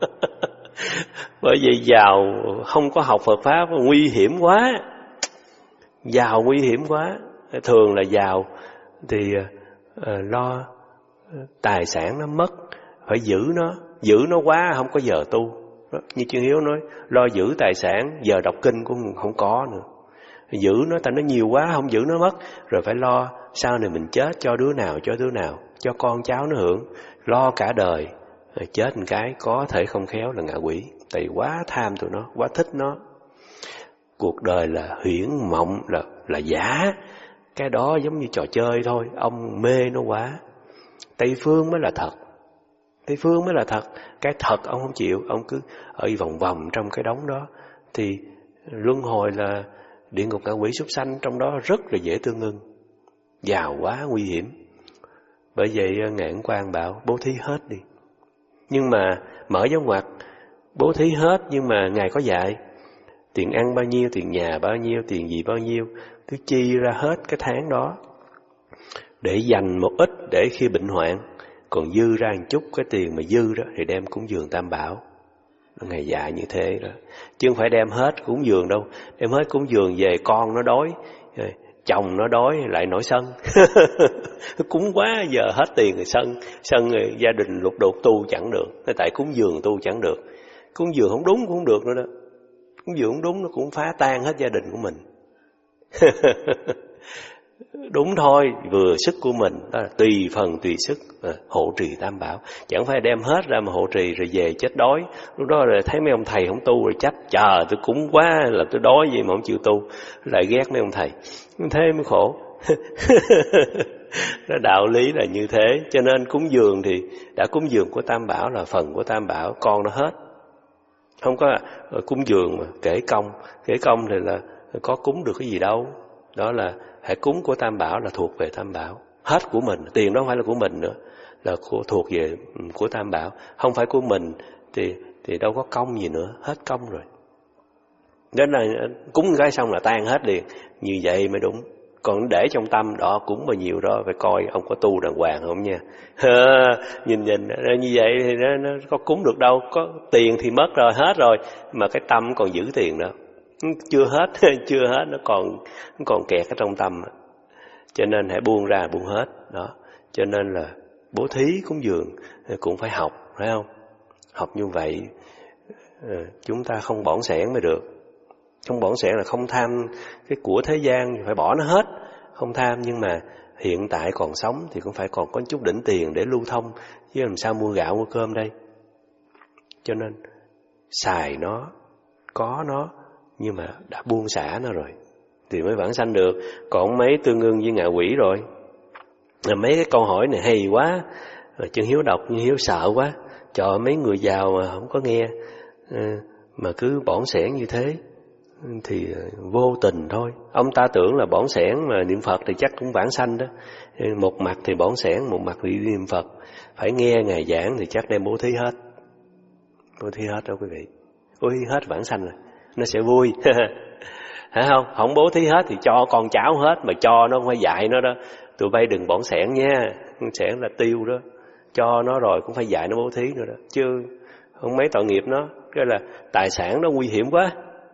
Bởi vì giàu không có học Phật Pháp nguy hiểm quá. Giàu nguy hiểm quá. Thường là giàu thì uh, lo tài sản nó mất, phải giữ nó, giữ nó quá không có giờ tu. Như Chuyên Hiếu nói, lo giữ tài sản, giờ đọc kinh cũng không có nữa. Giữ nó, tại nó nhiều quá, không giữ nó mất. Rồi phải lo sau này mình chết cho đứa nào, cho đứa nào, cho con cháu nó hưởng. Lo cả đời, rồi chết một cái có thể không khéo là ngạ quỷ. Tại vì quá tham tụi nó, quá thích nó. Cuộc đời là huyễn mộng, là, là giả. Cái đó giống như trò chơi thôi, ông mê nó quá. Tây phương mới là thật. Tây phương mới là thật. Cái thật ông không chịu, ông cứ ở vòng vòng trong cái đống đó. Thì luân hồi là địa ngục ngạ quỷ súc sanh, trong đó rất là dễ tương ưng. Giàu quá nguy hiểm. Bởi vậy Ngài Ấn Quang bảo bố thí hết đi. Nhưng mà mở dấu ngoặc, bố thí hết, nhưng mà Ngài có dạy tiền ăn bao nhiêu, tiền nhà bao nhiêu, tiền gì bao nhiêu, cứ chi ra hết cái tháng đó, để dành một ít để khi bệnh hoạn, còn dư ra một chút cái tiền mà dư đó thì đem cúng dường Tam Bảo. Ngài dạy như thế đó, chứ không phải đem hết cúng dường đâu. Đem hết cúng dường về con nó đói, chồng nó đói lại nổi sân. Cúng quá giờ hết tiền rồi sân, sân rồi gia đình lục đục tu chẳng được. Tại cúng dường tu chẳng được, cúng dường không đúng cũng không được nữa đó. Cúng dường không đúng nó cũng phá tan hết gia đình của mình. Đúng thôi, vừa sức của mình, đó là tùy phần tùy sức à, hộ trì Tam Bảo. Chẳng phải đem hết ra mà hộ trì rồi về chết đói. Lúc đó rồi thấy mấy ông thầy không tu rồi trách, trời tôi cúng quá là tôi đói gì mà không chịu tu. Lại ghét mấy ông thầy, thế mới khổ. Đạo lý là như thế. Cho nên cúng dường thì đã cúng dường của Tam Bảo là phần của Tam Bảo, con nó hết. Không có cúng dường mà kể công. Kể công thì là có cúng được cái gì đâu. Đó là hãy cúng của Tam Bảo là thuộc về Tam Bảo. Hết của mình, tiền đó không phải là của mình nữa, là của, thuộc về của Tam Bảo. Không phải của mình thì thì đâu có công gì nữa, hết công rồi. Đến là cúng cái xong là tan hết liền. Như vậy mới đúng. Còn để trong tâm đó cúng bao nhiêu đó phải coi ông có tu đàng hoàng không nha. Nhìn nhìn như vậy thì nó, nó có cúng được đâu. Có tiền thì mất rồi, hết rồi, mà cái tâm còn giữ tiền đó. Chưa hết, chưa hết, nó còn nó còn kẹt ở trong tâm. Cho nên hãy buông ra, buông hết đó. Cho nên là bố thí cúng dường cũng phải học, phải không? Học như vậy chúng ta không bỏng sẻn mới được. Không bỏng sẻn là không tham cái của thế gian, phải bỏ nó hết. Không tham, nhưng mà hiện tại còn sống thì cũng phải còn có chút đỉnh tiền để lưu thông, chứ làm sao mua gạo mua cơm đây. Cho nên xài nó, có nó, nhưng mà đã buông xả nó rồi thì mới vãng sanh được. Còn mấy tương ưng với ngạ quỷ rồi. Mấy cái câu hỏi này hay quá, Chân Hiếu đọc nhưng Hiếu sợ quá. Trời, mấy người giàu mà không có nghe, mà cứ bỏng sẻn như thế thì vô tình thôi. Ông ta tưởng là bỏng sẻn mà niệm Phật thì chắc cũng vãng sanh đó. Một mặt thì bỏng sẻn, một mặt thì niệm Phật. Phải nghe Ngài giảng thì chắc đem bố thí hết. Bố thí hết đó quý vị. Bố thí hết vãng sanh rồi, nó sẽ vui. Hả không? Không bố thí hết thì cho con cháu hết, mà cho nó không phải dạy nó đó. Tụi bay đừng bỏng sẻn nha, sẻn là tiêu đó. Cho nó rồi cũng phải dạy nó bố thí nữa đó. Chứ không mấy tội nghiệp nó. Cái là tài sản nó nguy hiểm quá,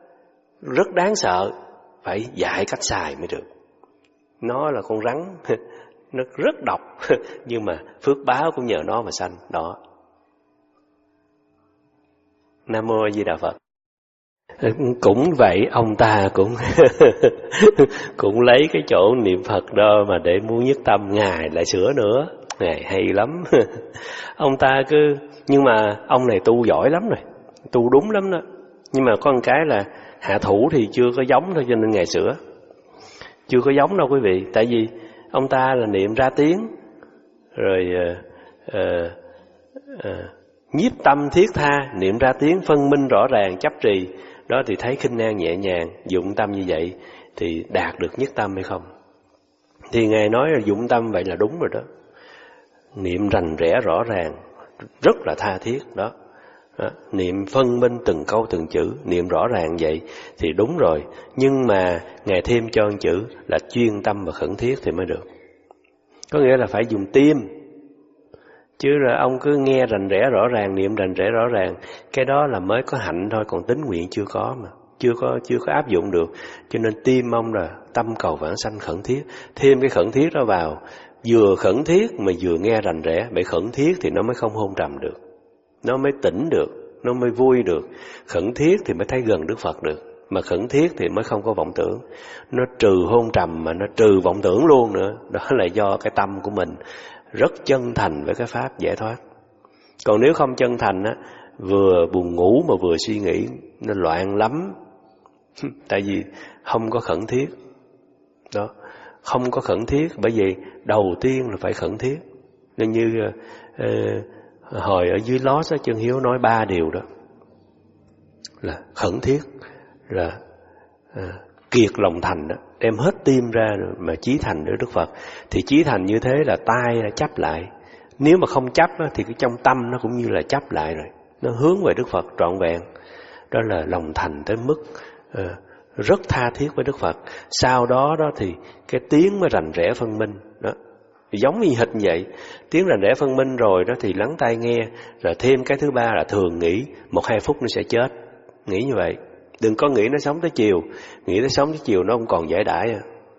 rất đáng sợ, phải dạy cách xài mới được. Nó là con rắn, nó rất độc, nhưng mà phước báo cũng nhờ nó mà sanh đó. Nam Mô A Di Đà Phật. Cũng vậy, ông ta cũng cũng lấy cái chỗ niệm Phật đó mà để muốn nhất tâm. Ngài lại sửa nữa, Ngài hay lắm. Ông ta cứ, nhưng mà ông này tu giỏi lắm rồi, tu đúng lắm đó. Nhưng mà có một cái là hạ thủ thì chưa có giống thôi, cho nên Ngài sửa. Chưa có giống đâu quý vị. Tại vì ông ta là niệm ra tiếng, rồi uh, uh, uh, nhiếp tâm thiết tha, niệm ra tiếng phân minh rõ ràng, chấp trì. Đó thì thấy khinh an nhẹ nhàng, dụng tâm như vậy thì đạt được nhất tâm hay không? Thì Ngài nói là dụng tâm vậy là đúng rồi đó. Niệm rành rẽ rõ ràng, rất là tha thiết đó. Đó, niệm phân minh từng câu từng chữ, niệm rõ ràng vậy thì đúng rồi. Nhưng mà Ngài thêm cho một chữ là chuyên tâm và khẩn thiết thì mới được. Có nghĩa là phải dùng tim. Chứ là ông cứ nghe rành rẽ rõ ràng, niệm rành rẽ rõ ràng, cái đó là mới có hạnh thôi, còn tín nguyện chưa có mà, chưa có chưa có áp dụng được. Cho nên tim ông là tâm cầu vãng sanh khẩn thiết, thêm cái khẩn thiết đó vào, vừa khẩn thiết mà vừa nghe rành rẽ, bởi khẩn thiết thì nó mới không hôn trầm được, nó mới tỉnh được, nó mới vui được. Khẩn thiết thì mới thấy gần Đức Phật được, mà khẩn thiết thì mới không có vọng tưởng. Nó trừ hôn trầm mà nó trừ vọng tưởng luôn nữa. Đó là do cái tâm của mình rất chân thành với cái pháp giải thoát. Còn nếu không chân thành á, vừa buồn ngủ mà vừa suy nghĩ, nó loạn lắm. Tại vì không có khẩn thiết. Đó, không có khẩn thiết, bởi vì đầu tiên là phải khẩn thiết. Nên như uh, hồi ở dưới Lót á, Chân Hiếu nói ba điều đó. Là khẩn thiết, là uh, kiệt lòng thành đó, đem hết tim ra mà chí thành với Đức Phật. Thì chí thành như thế là tay đã chấp lại. Nếu mà không chấp á, thì cái trong tâm nó cũng như là chấp lại rồi, nó hướng về Đức Phật trọn vẹn. Đó là lòng thành tới mức uh, rất tha thiết với Đức Phật. Sau đó đó thì cái tiếng mới rành rẽ phân minh đó. Giống như hệt vậy, tiếng rành rẽ phân minh rồi đó thì lắng tai nghe. Rồi thêm cái thứ ba là thường nghĩ một hai phút nó sẽ chết. Nghĩ như vậy. Đừng có nghĩ nó sống tới chiều. Nghĩ nó sống tới chiều nó không còn giải đãi à.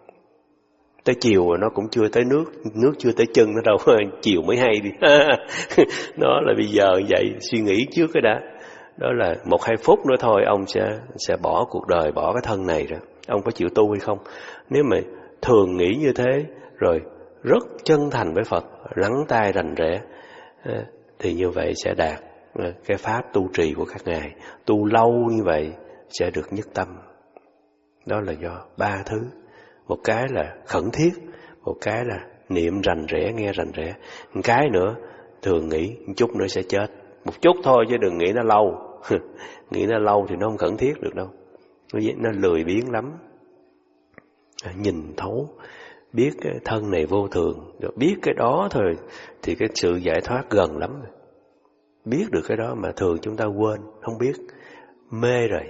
Tới chiều nó cũng chưa tới nước, nước chưa tới chân nó đâu, chiều mới hay đi. Đó là bây giờ vậy, suy nghĩ trước cái đã. Đó là một hai phút nữa thôi ông sẽ sẽ bỏ cuộc đời, bỏ cái thân này rồi. Ông có chịu tu hay không? Nếu mà thường nghĩ như thế, rồi rất chân thành với Phật, lắng tai rành rẽ, thì như vậy sẽ đạt cái pháp tu trì của các ngài. Tu lâu như vậy sẽ được nhất tâm. Đó là do ba thứ. Một cái là khẩn thiết, một cái là niệm rành rẽ, nghe rành rẽ. Một cái nữa, thường nghĩ một chút nữa sẽ chết. Một chút thôi chứ đừng nghĩ nó lâu. Nghĩ nó lâu thì nó không khẩn thiết được đâu. Nó lười biếng lắm. Nhìn thấu, biết cái thân này vô thường, biết cái đó thôi thì cái sự giải thoát gần lắm rồi. Biết được cái đó mà thường chúng ta quên, không biết, mê rồi.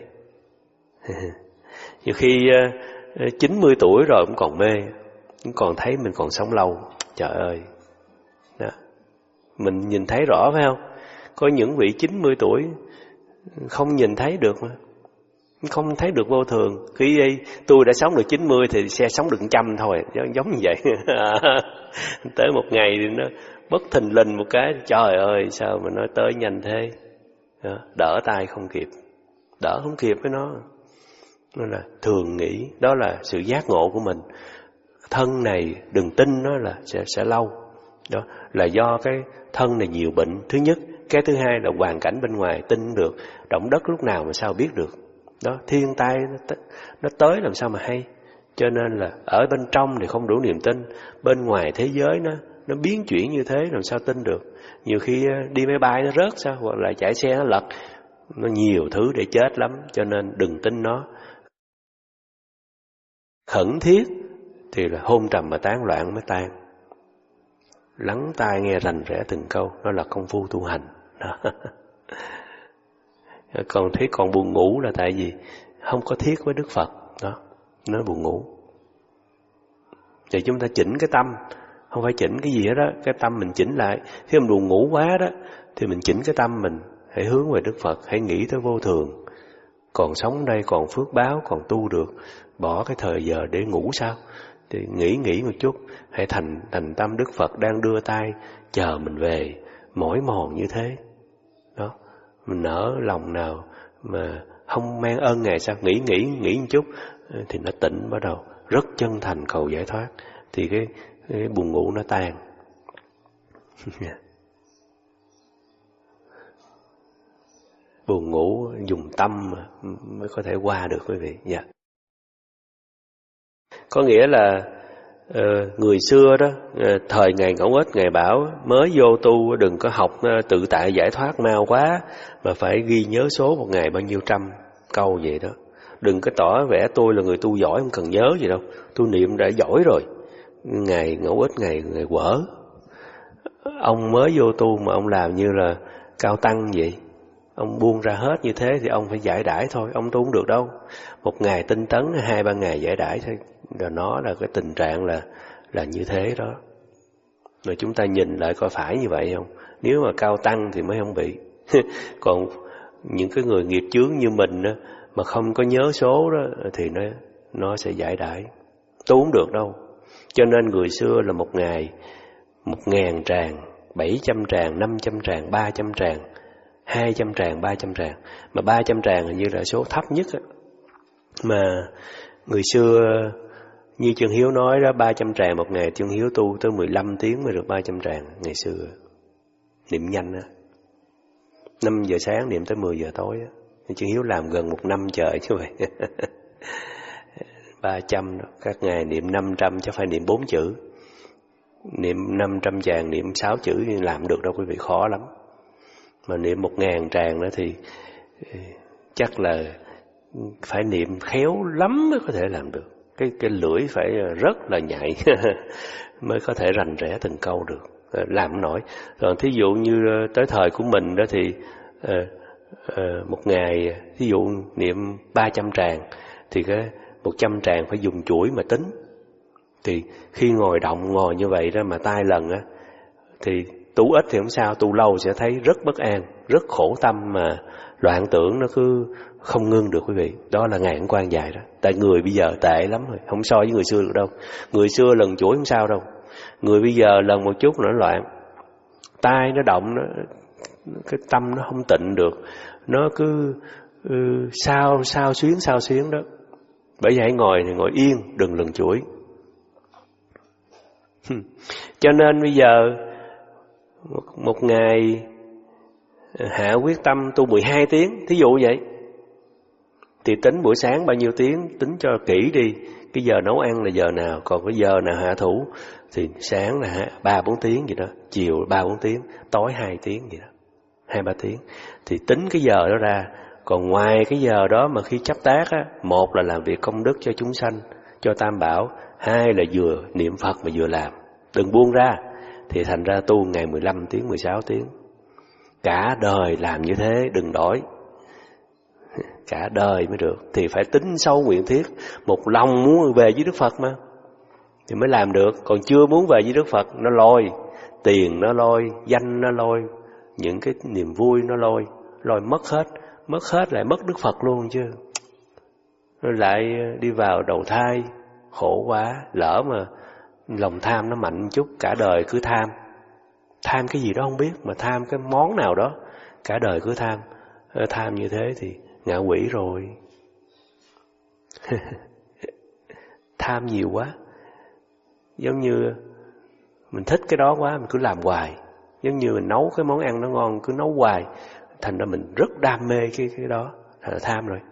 Nhiều khi chín mươi tuổi rồi cũng còn mê, cũng còn thấy mình còn sống lâu. Trời ơi, đó. Mình nhìn thấy rõ phải không? Có những vị chín mươi tuổi không nhìn thấy được mà, không thấy được vô thường. Khi tôi đã sống được chín mươi thì sẽ sống được một trăm thôi, giống như vậy. Tới một ngày thì nó bất thình lình một cái, trời ơi sao mà nó tới nhanh thế. Đó, đỡ tay không kịp, đỡ không kịp với nó. Nó là thường nghĩ, đó là sự giác ngộ của mình. Thân này đừng tin nó là sẽ, sẽ lâu. Đó là do cái thân này nhiều bệnh, thứ nhất. Cái thứ hai là hoàn cảnh bên ngoài tin được. Động đất lúc nào mà sao biết được. Đó, thiên tai nó, t- nó tới làm sao mà hay. Cho nên là ở bên trong thì không đủ niềm tin. Bên ngoài thế giới nó nó biến chuyển như thế làm sao tin được. Nhiều khi đi máy bay nó rớt sao, hoặc là chạy xe nó lật. Nó nhiều thứ để chết lắm. Cho nên đừng tin nó. Khẩn thiết thì là hôn trầm mà tán loạn mới tan. Lắng tai nghe rành rẽ từng câu, đó là công phu tu hành. Đó. Còn thấy còn buồn ngủ là tại vì không có thiết với Đức Phật. Đó, nó buồn ngủ. Thì chúng ta chỉnh cái tâm, không phải chỉnh cái gì hết đó, cái tâm mình chỉnh lại. Khi mình buồn ngủ quá đó, thì mình chỉnh cái tâm mình, hãy hướng về Đức Phật, hãy nghĩ tới vô thường. Còn sống đây, còn phước báo, còn tu được, bỏ cái thời giờ để ngủ sao? Thì nghĩ nghĩ một chút, hãy thành thành tâm Đức Phật đang đưa tay chờ mình về, mỏi mòn như thế. Đó, mình nở lòng nào mà không mang ơn Ngài sao, nghĩ nghĩ nghĩ một chút thì nó tỉnh, bắt đầu rất chân thành cầu giải thoát, thì cái, cái buồn ngủ nó tan. Buồn ngủ dùng tâm mới có thể qua được quý vị. Dạ. Có nghĩa là uh, người xưa đó, uh, thời Ngài Ngẫu Ích, Ngài bảo mới vô tu đừng có học uh, tự tại giải thoát mau quá, mà phải ghi nhớ số một ngày bao nhiêu trăm câu vậy đó. Đừng có tỏ vẻ tôi là người tu giỏi, không cần nhớ gì đâu, tôi niệm đã giỏi rồi. Ngài Ngẫu Ích, Ngài, Ngài quở. Ông mới vô tu mà ông làm như là cao tăng vậy. Ông buông ra hết như thế thì ông phải giải đãi thôi, ông tu không được đâu. Một ngày tinh tấn, hai ba ngày giải đãi thôi. Rồi nó là cái tình trạng là là như thế đó. Rồi chúng ta nhìn lại coi phải như vậy không? Nếu mà cao tăng thì mới không bị. Còn những cái người nghiệp chướng như mình đó, mà không có nhớ số đó thì nó nó sẽ giải đãi. Tu không được đâu. Cho nên người xưa là một ngày một ngàn tràng, bảy trăm tràng, năm trăm tràng, ba trăm tràng, hai trăm tràng, ba trăm tràng. Mà ba trăm tràng hình như là số thấp nhất á. Mà người xưa như Chân Hiếu nói đó, ba trăm tràng một ngày, Chân Hiếu tu tới mười lăm tiếng mới được ba trăm tràng ngày xưa. Niệm nhanh á. năm giờ sáng niệm tới mười giờ tối á. Chân Hiếu làm gần một năm trời chứ vậy. ba trăm đó, các ngày niệm năm trăm chắc phải niệm bốn chữ. Niệm năm trăm tràng, niệm sáu chữ làm được đâu quý vị, khó lắm. Mà niệm một ngàn tràng nữa thì chắc là phải niệm khéo lắm mới có thể làm được. Cái cái lưỡi phải rất là nhạy mới có thể rành rẽ từng câu được, làm không nổi. Còn thí dụ như tới thời của mình đó thì uh, uh, một ngày thí dụ niệm ba trăm tràng thì cái một trăm tràng phải dùng chuỗi mà tính. Thì khi ngồi động ngồi như vậy đó mà tai lần á, thì tu ít thì không sao, tu lâu sẽ thấy rất bất an, rất khổ tâm, mà loạn tưởng nó cứ không ngưng được quý vị. Đó là ngày quan dài đó. Tại người bây giờ tệ lắm rồi, không so với người xưa được đâu. Người xưa lần chuỗi không sao đâu, người bây giờ lần một chút nó loạn, tai nó động, nó, cái tâm nó không tịnh được, nó cứ uh, sao sao xuyến sao xuyến đó. Bởi vậy hãy ngồi thì ngồi yên, đừng lần chuỗi. Cho nên bây giờ một, một ngày hạ quyết tâm tu mười hai tiếng, thí dụ vậy, thì tính buổi sáng bao nhiêu tiếng, tính cho kỹ đi. Cái giờ nấu ăn là giờ nào, còn cái giờ nào hạ thủ thì sáng là ba bốn tiếng vậy đó, chiều ba bốn tiếng, tối hai tiếng vậy đó, hai ba tiếng. Thì tính cái giờ đó ra. Còn ngoài cái giờ đó mà khi chấp tác á, một là làm việc công đức cho chúng sanh, cho Tam Bảo, hai là vừa niệm Phật mà vừa làm, đừng buông ra. Thì thành ra tu ngày mười lăm tiếng, mười sáu tiếng. Cả đời làm như thế, đừng đổi. Cả đời mới được. Thì phải tính sâu nguyện thiết, một lòng muốn về với Đức Phật mà, thì mới làm được. Còn chưa muốn về với Đức Phật, nó lôi tiền, nó lôi danh, nó lôi những cái niềm vui, nó lôi lôi mất hết. Mất hết lại mất Đức Phật luôn chứ. Rồi lại đi vào đầu thai, khổ quá. Lỡ mà lòng tham nó mạnh chút, cả đời cứ tham. Tham cái gì đó không biết, mà tham cái món nào đó, cả đời cứ tham. Tham như thế thì ngạ quỷ rồi. Tham nhiều quá, giống như mình thích cái đó quá, mình cứ làm hoài. Giống như mình nấu cái món ăn nó ngon, cứ nấu hoài, thành ra mình rất đam mê cái cái đó, là tham rồi.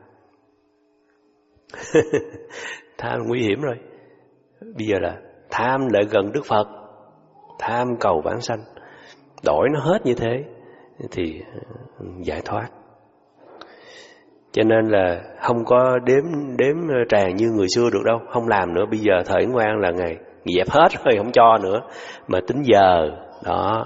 Tham là nguy hiểm rồi. Bây giờ là tham lại gần Đức Phật, tham cầu vãng sanh, đổi nó hết như thế thì giải thoát. Cho nên là không có đếm đếm tràng như người xưa được đâu, không làm nữa. Bây giờ thời ngoan là ngày dẹp hết rồi, không cho nữa, mà tính giờ đó.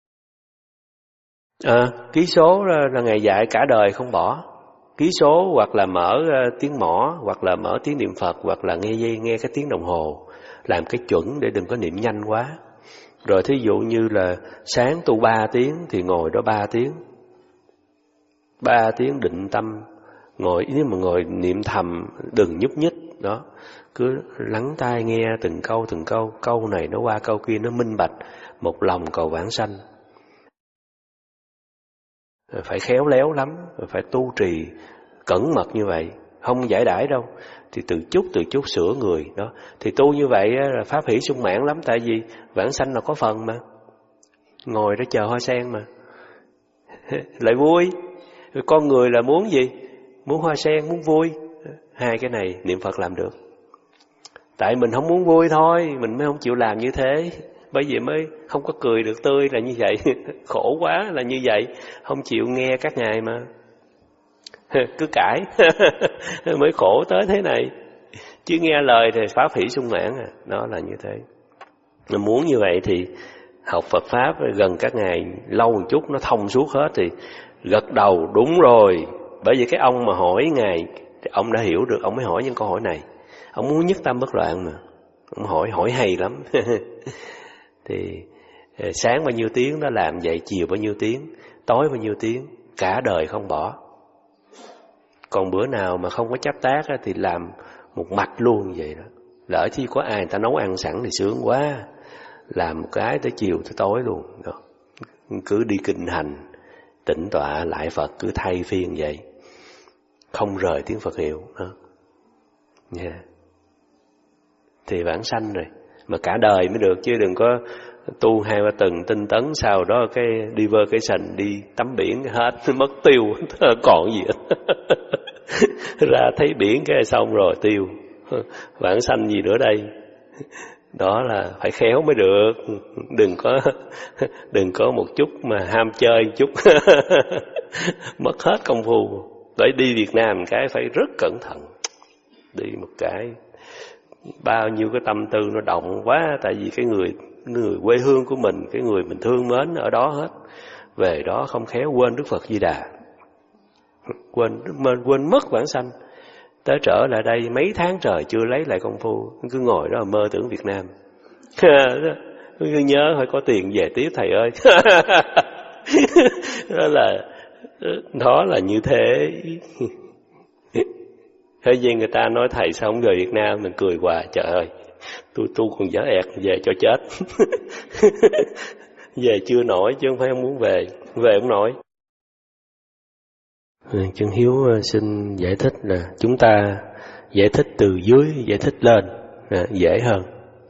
À, ký số là ngày dạy cả đời không bỏ. Ký số hoặc là mở uh, tiếng mõ, hoặc là mở tiếng niệm Phật, hoặc là nghe dây nghe cái tiếng đồng hồ, làm cái chuẩn để đừng có niệm nhanh quá. Rồi thí dụ như là sáng tu ba tiếng thì ngồi đó ba tiếng, ba tiếng định tâm, ngồi. Nếu mà ngồi niệm thầm đừng nhúc nhích đó, cứ lắng tai nghe từng câu từng câu, câu này nó qua câu kia, nó minh bạch, một lòng cầu vãng sanh. phải khéo léo lắm, phải tu trì cẩn mật như vậy, không giải đãi đâu. Thì từ chút từ chút sửa người đó. Thì tu như vậy là pháp hỷ sung mãn lắm, tại vì vãng sanh là có phần mà. Ngồi đó chờ hoa sen mà. Lại vui. Con người là muốn gì? Muốn hoa sen, muốn vui. Hai cái này niệm Phật làm được. Tại mình không muốn vui thôi, mình mới không chịu làm như thế. Bởi vậy mới không có cười được tươi là như vậy. Khổ quá là như vậy. Không chịu nghe các ngài mà. Cứ cãi. Mới khổ tới thế này. Chứ nghe lời thì pháp hỷ sung mãn à. Đó là như thế. Mình muốn như vậy thì học Phật Pháp gần các ngài lâu một chút nó thông suốt hết thì gật đầu đúng rồi. Bởi vì cái ông mà hỏi ngài thì ông đã hiểu được, ông mới hỏi những câu hỏi này. Ông muốn nhất tâm bất loạn mà. Ông hỏi, hỏi hay lắm. Thì sáng bao nhiêu tiếng nó làm vậy, chiều bao nhiêu tiếng, tối bao nhiêu tiếng, cả đời không bỏ. Còn bữa nào mà không có chấp tác thì làm một mạch luôn vậy đó. Lỡ chi có ai người ta nấu ăn sẵn thì sướng quá. Làm một cái tới chiều tới tối luôn đó. Cứ đi kinh hành, tĩnh tọa lại Phật, cứ thay phiên vậy, không rời tiếng Phật hiệu đó. Yeah. Thì vãng sanh rồi. Mà cả đời mới được, chứ đừng có tu hai ba tuần tinh tấn sau đó cái đi vơ cái sành đi tắm biển hết mất tiêu còn gì hết. Ra thấy biển cái xong rồi tiêu. Vãng sanh gì nữa đây? Đó là phải khéo mới được. Đừng có đừng có một chút mà ham chơi một chút. Mất hết công phu. Để đi Việt Nam cái phải rất cẩn thận. Đi một cái bao nhiêu cái tâm tư nó động quá, tại vì cái người người quê hương của mình, cái người mình thương mến ở đó hết. Về đó không khéo quên Đức Phật Di Đà. Quên quên mất vãng sanh. Tới trở lại đây mấy tháng trời chưa lấy lại công phu, cứ ngồi đó mơ tưởng Việt Nam. Cứ nhớ phải có tiền về tiếp thầy ơi. Đó là đó là như thế. Thế vì người ta nói thầy sao không về Việt Nam, mình cười hoài, trời ơi, tôi tu còn dở ẹt về cho chết. Về chưa nổi chứ không phải không muốn về, về không nổi. Chân Hiếu xin giải thích là chúng ta giải thích từ dưới, giải thích lên là dễ hơn.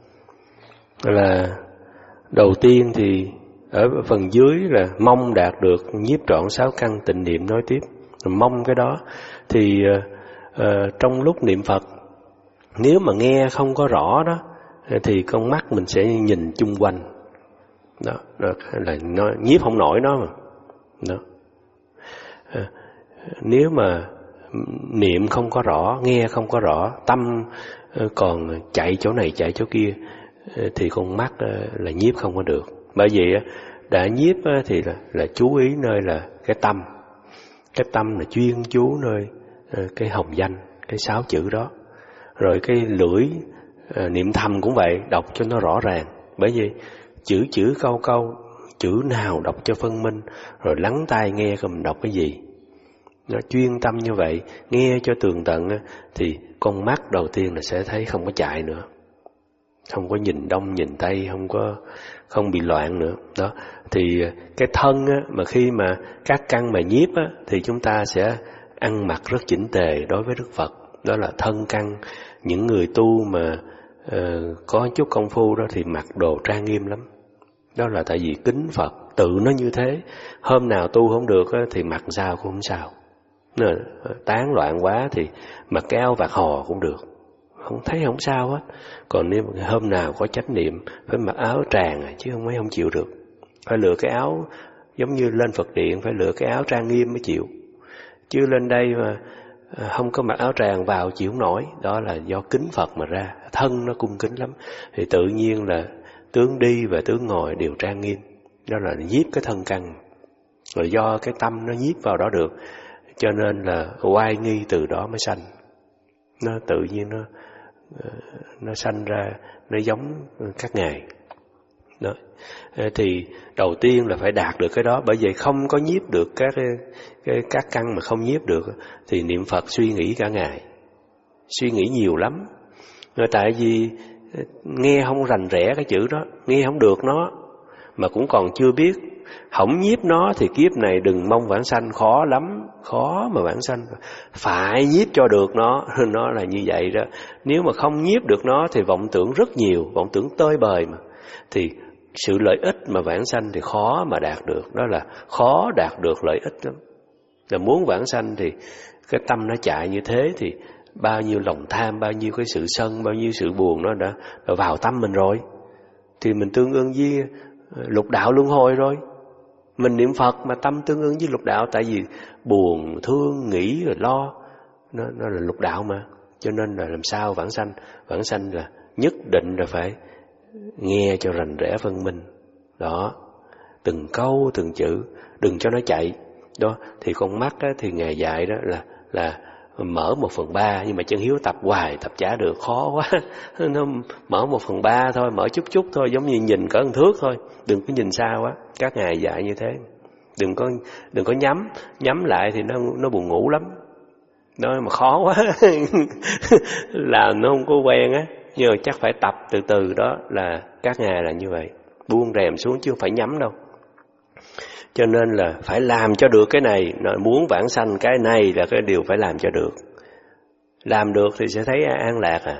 Là đầu tiên thì ở phần dưới là mong đạt được nhiếp trọn sáu căn tịnh niệm nói tiếp. Mong cái đó thì uh, trong lúc niệm Phật, nếu mà nghe không có rõ đó thì con mắt mình sẽ nhìn chung quanh. Đó, đó là nó nhiếp không nổi nó mà. Đó. Uh, Nếu mà niệm không có rõ, nghe không có rõ, tâm còn chạy chỗ này chạy chỗ kia thì con mắt là nhiếp không có được. Bởi vì đã nhiếp thì là, là chú ý nơi là cái tâm. Cái tâm là chuyên chú nơi cái hồng danh, cái sáu chữ đó. Rồi cái lưỡi niệm thầm cũng vậy, đọc cho nó rõ ràng. Bởi vì chữ chữ câu câu, chữ nào đọc cho phân minh, rồi lắng tai nghe coi mình đọc cái gì. Nó chuyên tâm như vậy, nghe cho tường tận thì con mắt đầu tiên là sẽ thấy không có chạy nữa, không có nhìn đông nhìn tây, không có không bị loạn nữa. Đó thì cái thân á, mà khi mà các căn mà nhiếp á, thì chúng ta sẽ ăn mặc rất chỉnh tề đối với Đức Phật. Đó là thân căn. Những người tu mà uh, có chút công phu đó thì mặc đồ trang nghiêm lắm. Đó là tại vì kính Phật, tự nó như thế. Hôm nào tu không được á, thì mặc sao cũng không sao. Nó tán loạn quá thì mặc cái áo vạt hò cũng được, không thấy không sao hết. Còn nếu hôm nào có chánh niệm phải mặc áo tràng chứ không mấy không chịu được. Phải lựa cái áo giống như lên Phật điện, phải lựa cái áo trang nghiêm mới chịu. Chứ lên đây mà không có mặc áo tràng vào chịu không nổi. Đó là do kính Phật mà ra, thân nó cung kính lắm. Thì tự nhiên là tướng đi và tướng ngồi đều trang nghiêm. Đó là nhiếp cái thân căn. Rồi do cái tâm nó nhiếp vào đó được, cho nên là oai nghi từ đó mới sanh. Nó tự nhiên nó nó sanh ra, nó giống các ngài. Đó. Thì đầu tiên là phải đạt được cái đó. Bởi vậy không có nhiếp được các cái, các căn mà không nhiếp được thì niệm Phật suy nghĩ cả ngày, suy nghĩ nhiều lắm. Rồi tại vì nghe không rành rẽ cái chữ đó, nghe không được nó, mà cũng còn chưa biết Không nhiếp nó thì kiếp này đừng mong vãng sanh, khó lắm, khó mà vãng sanh. Phải nhiếp cho được nó, nó là như vậy đó. Nếu mà không nhiếp được nó thì vọng tưởng rất nhiều, vọng tưởng tơi bời mà. Thì sự lợi ích mà vãng sanh thì khó mà đạt được, đó là khó đạt được lợi ích lắm. Là muốn vãng sanh thì cái tâm nó chạy như thế thì bao nhiêu lòng tham, bao nhiêu cái sự sân, bao nhiêu sự buồn nó đã, đã vào tâm mình rồi. Thì mình tương ưng với lục đạo luân hồi rồi. Mình niệm Phật mà tâm tương ưng với lục đạo, tại vì buồn, thương, nghĩ rồi lo, nó, nó là lục đạo mà. Cho nên là làm sao vãng sanh? Vãng sanh là nhất định là phải nghe cho rành rẽ phân minh. Đó, từng câu từng chữ, đừng cho nó chạy. Đó, thì con mắt á, thì Ngài dạy đó là là mở một phần ba, nhưng mà chân hiếu tập hoài tập chả được, khó quá. Nó mở một phần ba thôi, mở chút chút thôi, giống như nhìn cỡ một thước thôi, đừng có nhìn xa quá. Các ngài dạy như thế, đừng có đừng có nhắm, nhắm lại thì nó nó buồn ngủ lắm. Nói mà khó quá, làm nó không có quen á, nhưng mà chắc phải tập từ từ. Đó là các ngài là như vậy, buông rèm xuống chứ không phải nhắm đâu. Cho nên là phải làm cho được cái này, muốn vãng sanh cái này là cái điều phải làm cho được. Làm được thì sẽ thấy an lạc à.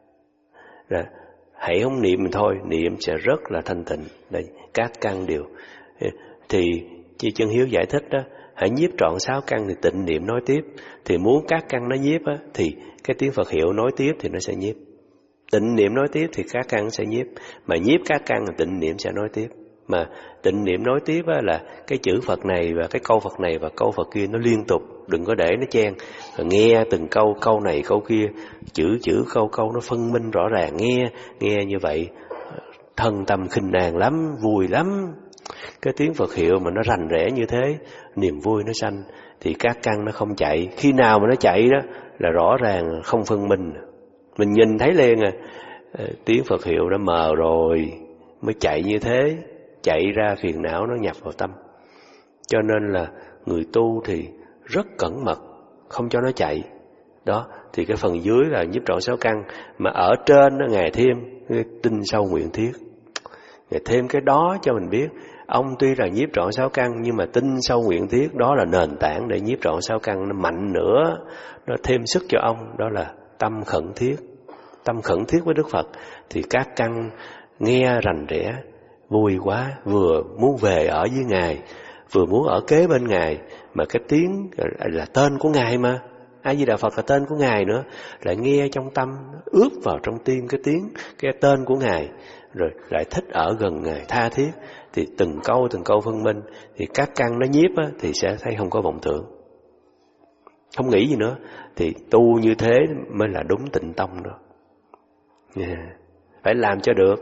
Rồi, hãy không niệm thôi, niệm sẽ rất là thanh tịnh. Đây, các căn đều. Thì Chi Chân Hiếu giải thích đó, hãy nhiếp trọn sáu căn thì tịnh niệm nói tiếp. Thì muốn các căn nó nhiếp á, thì cái tiếng Phật hiệu nói tiếp thì nó sẽ nhiếp. Tịnh niệm nói tiếp thì các căn sẽ nhiếp. Mà nhiếp các căn thì tịnh niệm sẽ nói tiếp. Mà tịnh niệm nói tiếp á, là cái chữ Phật này và cái câu Phật này và câu Phật kia nó liên tục, đừng có để nó chen. Rồi nghe từng câu, câu này câu kia, chữ chữ câu câu nó phân minh rõ ràng. Nghe nghe như vậy thân tâm khinh an lắm, vui lắm. Cái tiếng Phật hiệu mà nó rành rẽ như thế, niềm vui nó sanh, thì các căn nó không chạy. Khi nào mà nó chạy đó là rõ ràng không phân minh, mình nhìn thấy liền à, tiếng Phật hiệu đã mờ rồi mới chạy như thế, chạy ra phiền não nó nhập vào tâm. Cho nên là người tu thì rất cẩn mật, không cho nó chạy. Đó, thì cái phần dưới là nhiếp trọn sáu căn, mà ở trên đó Ngài thêm tinh sâu nguyện thiết. Ngài thêm cái đó cho mình biết, ông tuy là nhiếp trọn sáu căn nhưng mà tinh sâu nguyện thiết, đó là nền tảng để nhiếp trọn sáu căn nó mạnh nữa, nó thêm sức cho ông, đó là tâm khẩn thiết. Tâm khẩn thiết với Đức Phật thì các căn nghe rành rẽ, vui quá, vừa muốn về ở với Ngài, vừa muốn ở kế bên Ngài, mà cái tiếng là tên của Ngài mà, A Di Đà Phật là tên của Ngài nữa, lại nghe trong tâm, ướp vào trong tim cái tiếng, cái tên của Ngài, rồi lại thích ở gần Ngài, tha thiết, thì từng câu từng câu phân minh, thì các căn nó nhiếp á, thì sẽ thấy không có vọng tưởng, không nghĩ gì nữa, thì tu như thế mới là đúng tịnh tông đó. Yeah. Phải làm cho được,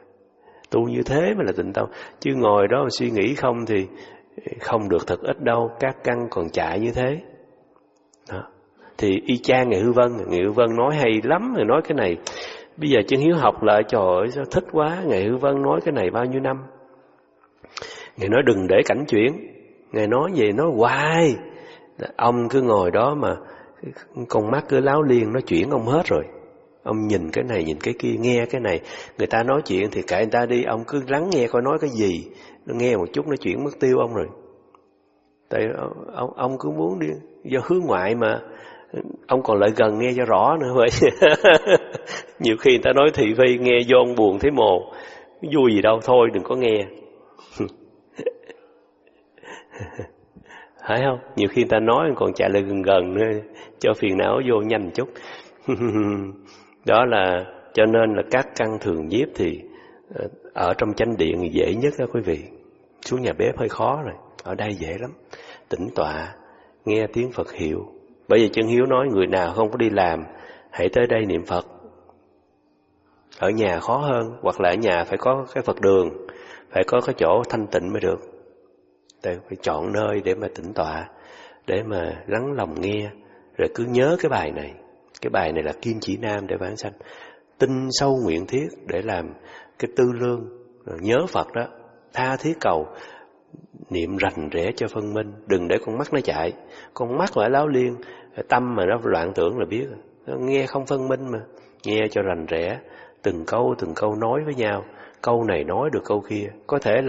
tu như thế mới là tịnh tông, chứ ngồi đó mà suy nghĩ không thì không được thật ít đâu, các căn còn chạy như thế. Đó. Thì y chang Ngài Hư Vân, Ngài Hư Vân nói hay lắm, rồi nói cái này, bây giờ Chân Hiếu học lại, trời ơi sao thích quá. Ngài Hư Vân nói cái này bao nhiêu năm, Ngài nói đừng để cảnh chuyển, Ngài nói gì nói hoài, ông cứ ngồi đó mà con mắt cứ láo liên, nó chuyển ông hết rồi. Ông nhìn cái này nhìn cái kia, nghe cái này, người ta nói chuyện thì kệ người ta đi, ông cứ lắng nghe coi nói cái gì, nó nghe một chút nó chuyển mất tiêu ông rồi. Tại ông ông cứ muốn đi do hướng ngoại mà, ông còn lại gần nghe cho rõ nữa vậy. Nhiều khi người ta nói thị phi nghe vô ông buồn thấy mồ, vui gì đâu, thôi đừng có nghe. Phải không? Nhiều khi người ta nói còn chạy lại gần gần nữa, cho phiền não vô nhanh chút. Đó là cho nên là các căn thường nhiếp thì ở trong chánh điện thì dễ nhất đó quý vị. Xuống nhà bếp hơi khó rồi, ở đây dễ lắm. Tĩnh tọa, nghe tiếng Phật hiệu. Bởi vì Chân Hiếu nói người nào không có đi làm, hãy tới đây niệm Phật. Ở nhà khó hơn, hoặc là ở nhà phải có cái Phật đường, phải có cái chỗ thanh tịnh mới được. Tại phải chọn nơi để mà tĩnh tọa, để mà lắng lòng nghe, rồi cứ nhớ cái bài này. Cái bài này là kim chỉ nam để vãng sanh. Tinh sâu nguyện thiết để làm cái tư lương, rồi nhớ Phật đó, tha thiết cầu, niệm rành rẽ cho phân minh. Đừng để con mắt nó chạy, con mắt lại láo liên, tâm mà nó loạn tưởng là biết. Nó nghe không phân minh mà, nghe cho rành rẽ, từng câu từng câu nói với nhau. Câu này nói được câu kia. Có thể là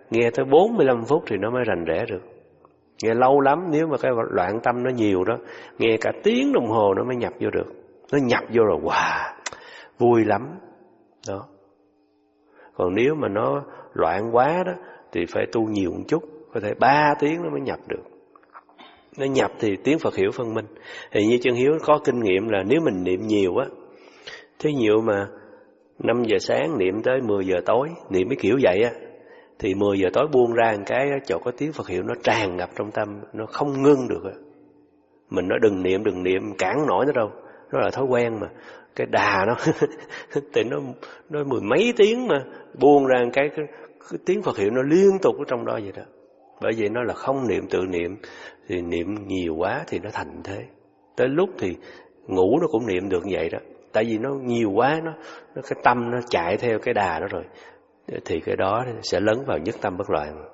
nghe tới bốn mươi lăm phút thì nó mới rành rẽ được. Nghe lâu lắm, nếu mà cái loạn tâm nó nhiều đó, nghe cả tiếng đồng hồ nó mới nhập vô được. Nó nhập vô rồi, wow, vui lắm. Đó. Còn nếu mà nó loạn quá đó, thì phải tu nhiều một chút, có thể ba tiếng nó mới nhập được. Nó nhập thì tiếng Phật hiểu phân minh. Thì như Chân Hiếu có kinh nghiệm là nếu mình niệm nhiều á, thí dụ mà năm giờ sáng niệm tới mười giờ tối, niệm cái kiểu vậy á, thì mười giờ tối buông ra một cái chỗ có tiếng Phật hiệu nó tràn ngập trong tâm, nó không ngưng được. Mình nói đừng niệm, đừng niệm, cản nổi nó đâu. Nó là thói quen mà. Cái đà nó, thì nó, nó mười mấy tiếng mà, buông ra một cái, cái, cái tiếng Phật hiệu nó liên tục ở trong đó vậy đó. Bởi vậy nó là không niệm tự niệm, thì niệm nhiều quá thì nó thành thế. Tới lúc thì ngủ nó cũng niệm được như vậy đó. Tại vì nó nhiều quá, nó, nó cái tâm nó chạy theo cái đà đó rồi, thì cái đó sẽ lấn vào nhất tâm bất loạn.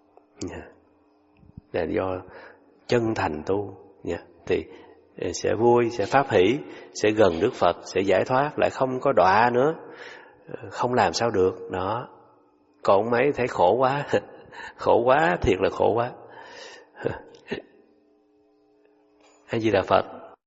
Là do chân thành tu, thì sẽ vui, sẽ pháp hỷ, sẽ gần Đức Phật, sẽ giải thoát, lại không có đọa nữa, không làm sao được. Đó. Còn mấy thấy khổ quá, khổ quá, thiệt là khổ quá. A Di Đà Phật.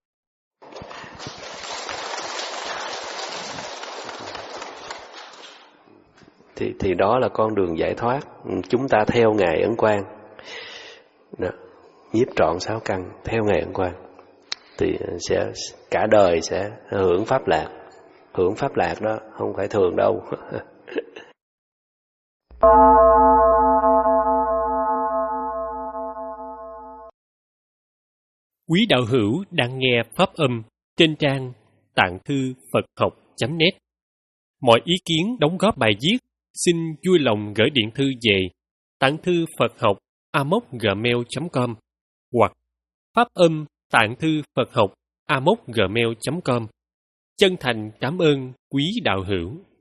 Thì, thì đó là con đường giải thoát. Chúng ta theo Ngài Ấn Quang, đó, nhiếp trọn sáu căn, theo Ngài Ấn Quang, thì sẽ cả đời sẽ hưởng pháp lạc. Hưởng pháp lạc đó không phải thường đâu. Quý đạo hữu đang nghe pháp âm trên trang tạng thư Phật học chấm net. Mọi ý kiến đóng góp bài viết xin vui lòng gửi điện thư về tạng thư Phật học a mốc gmail chấm com hoặc pháp âm tạng thư Phật học a mốc gmail chấm com. Chân thành cảm ơn quý đạo hữu.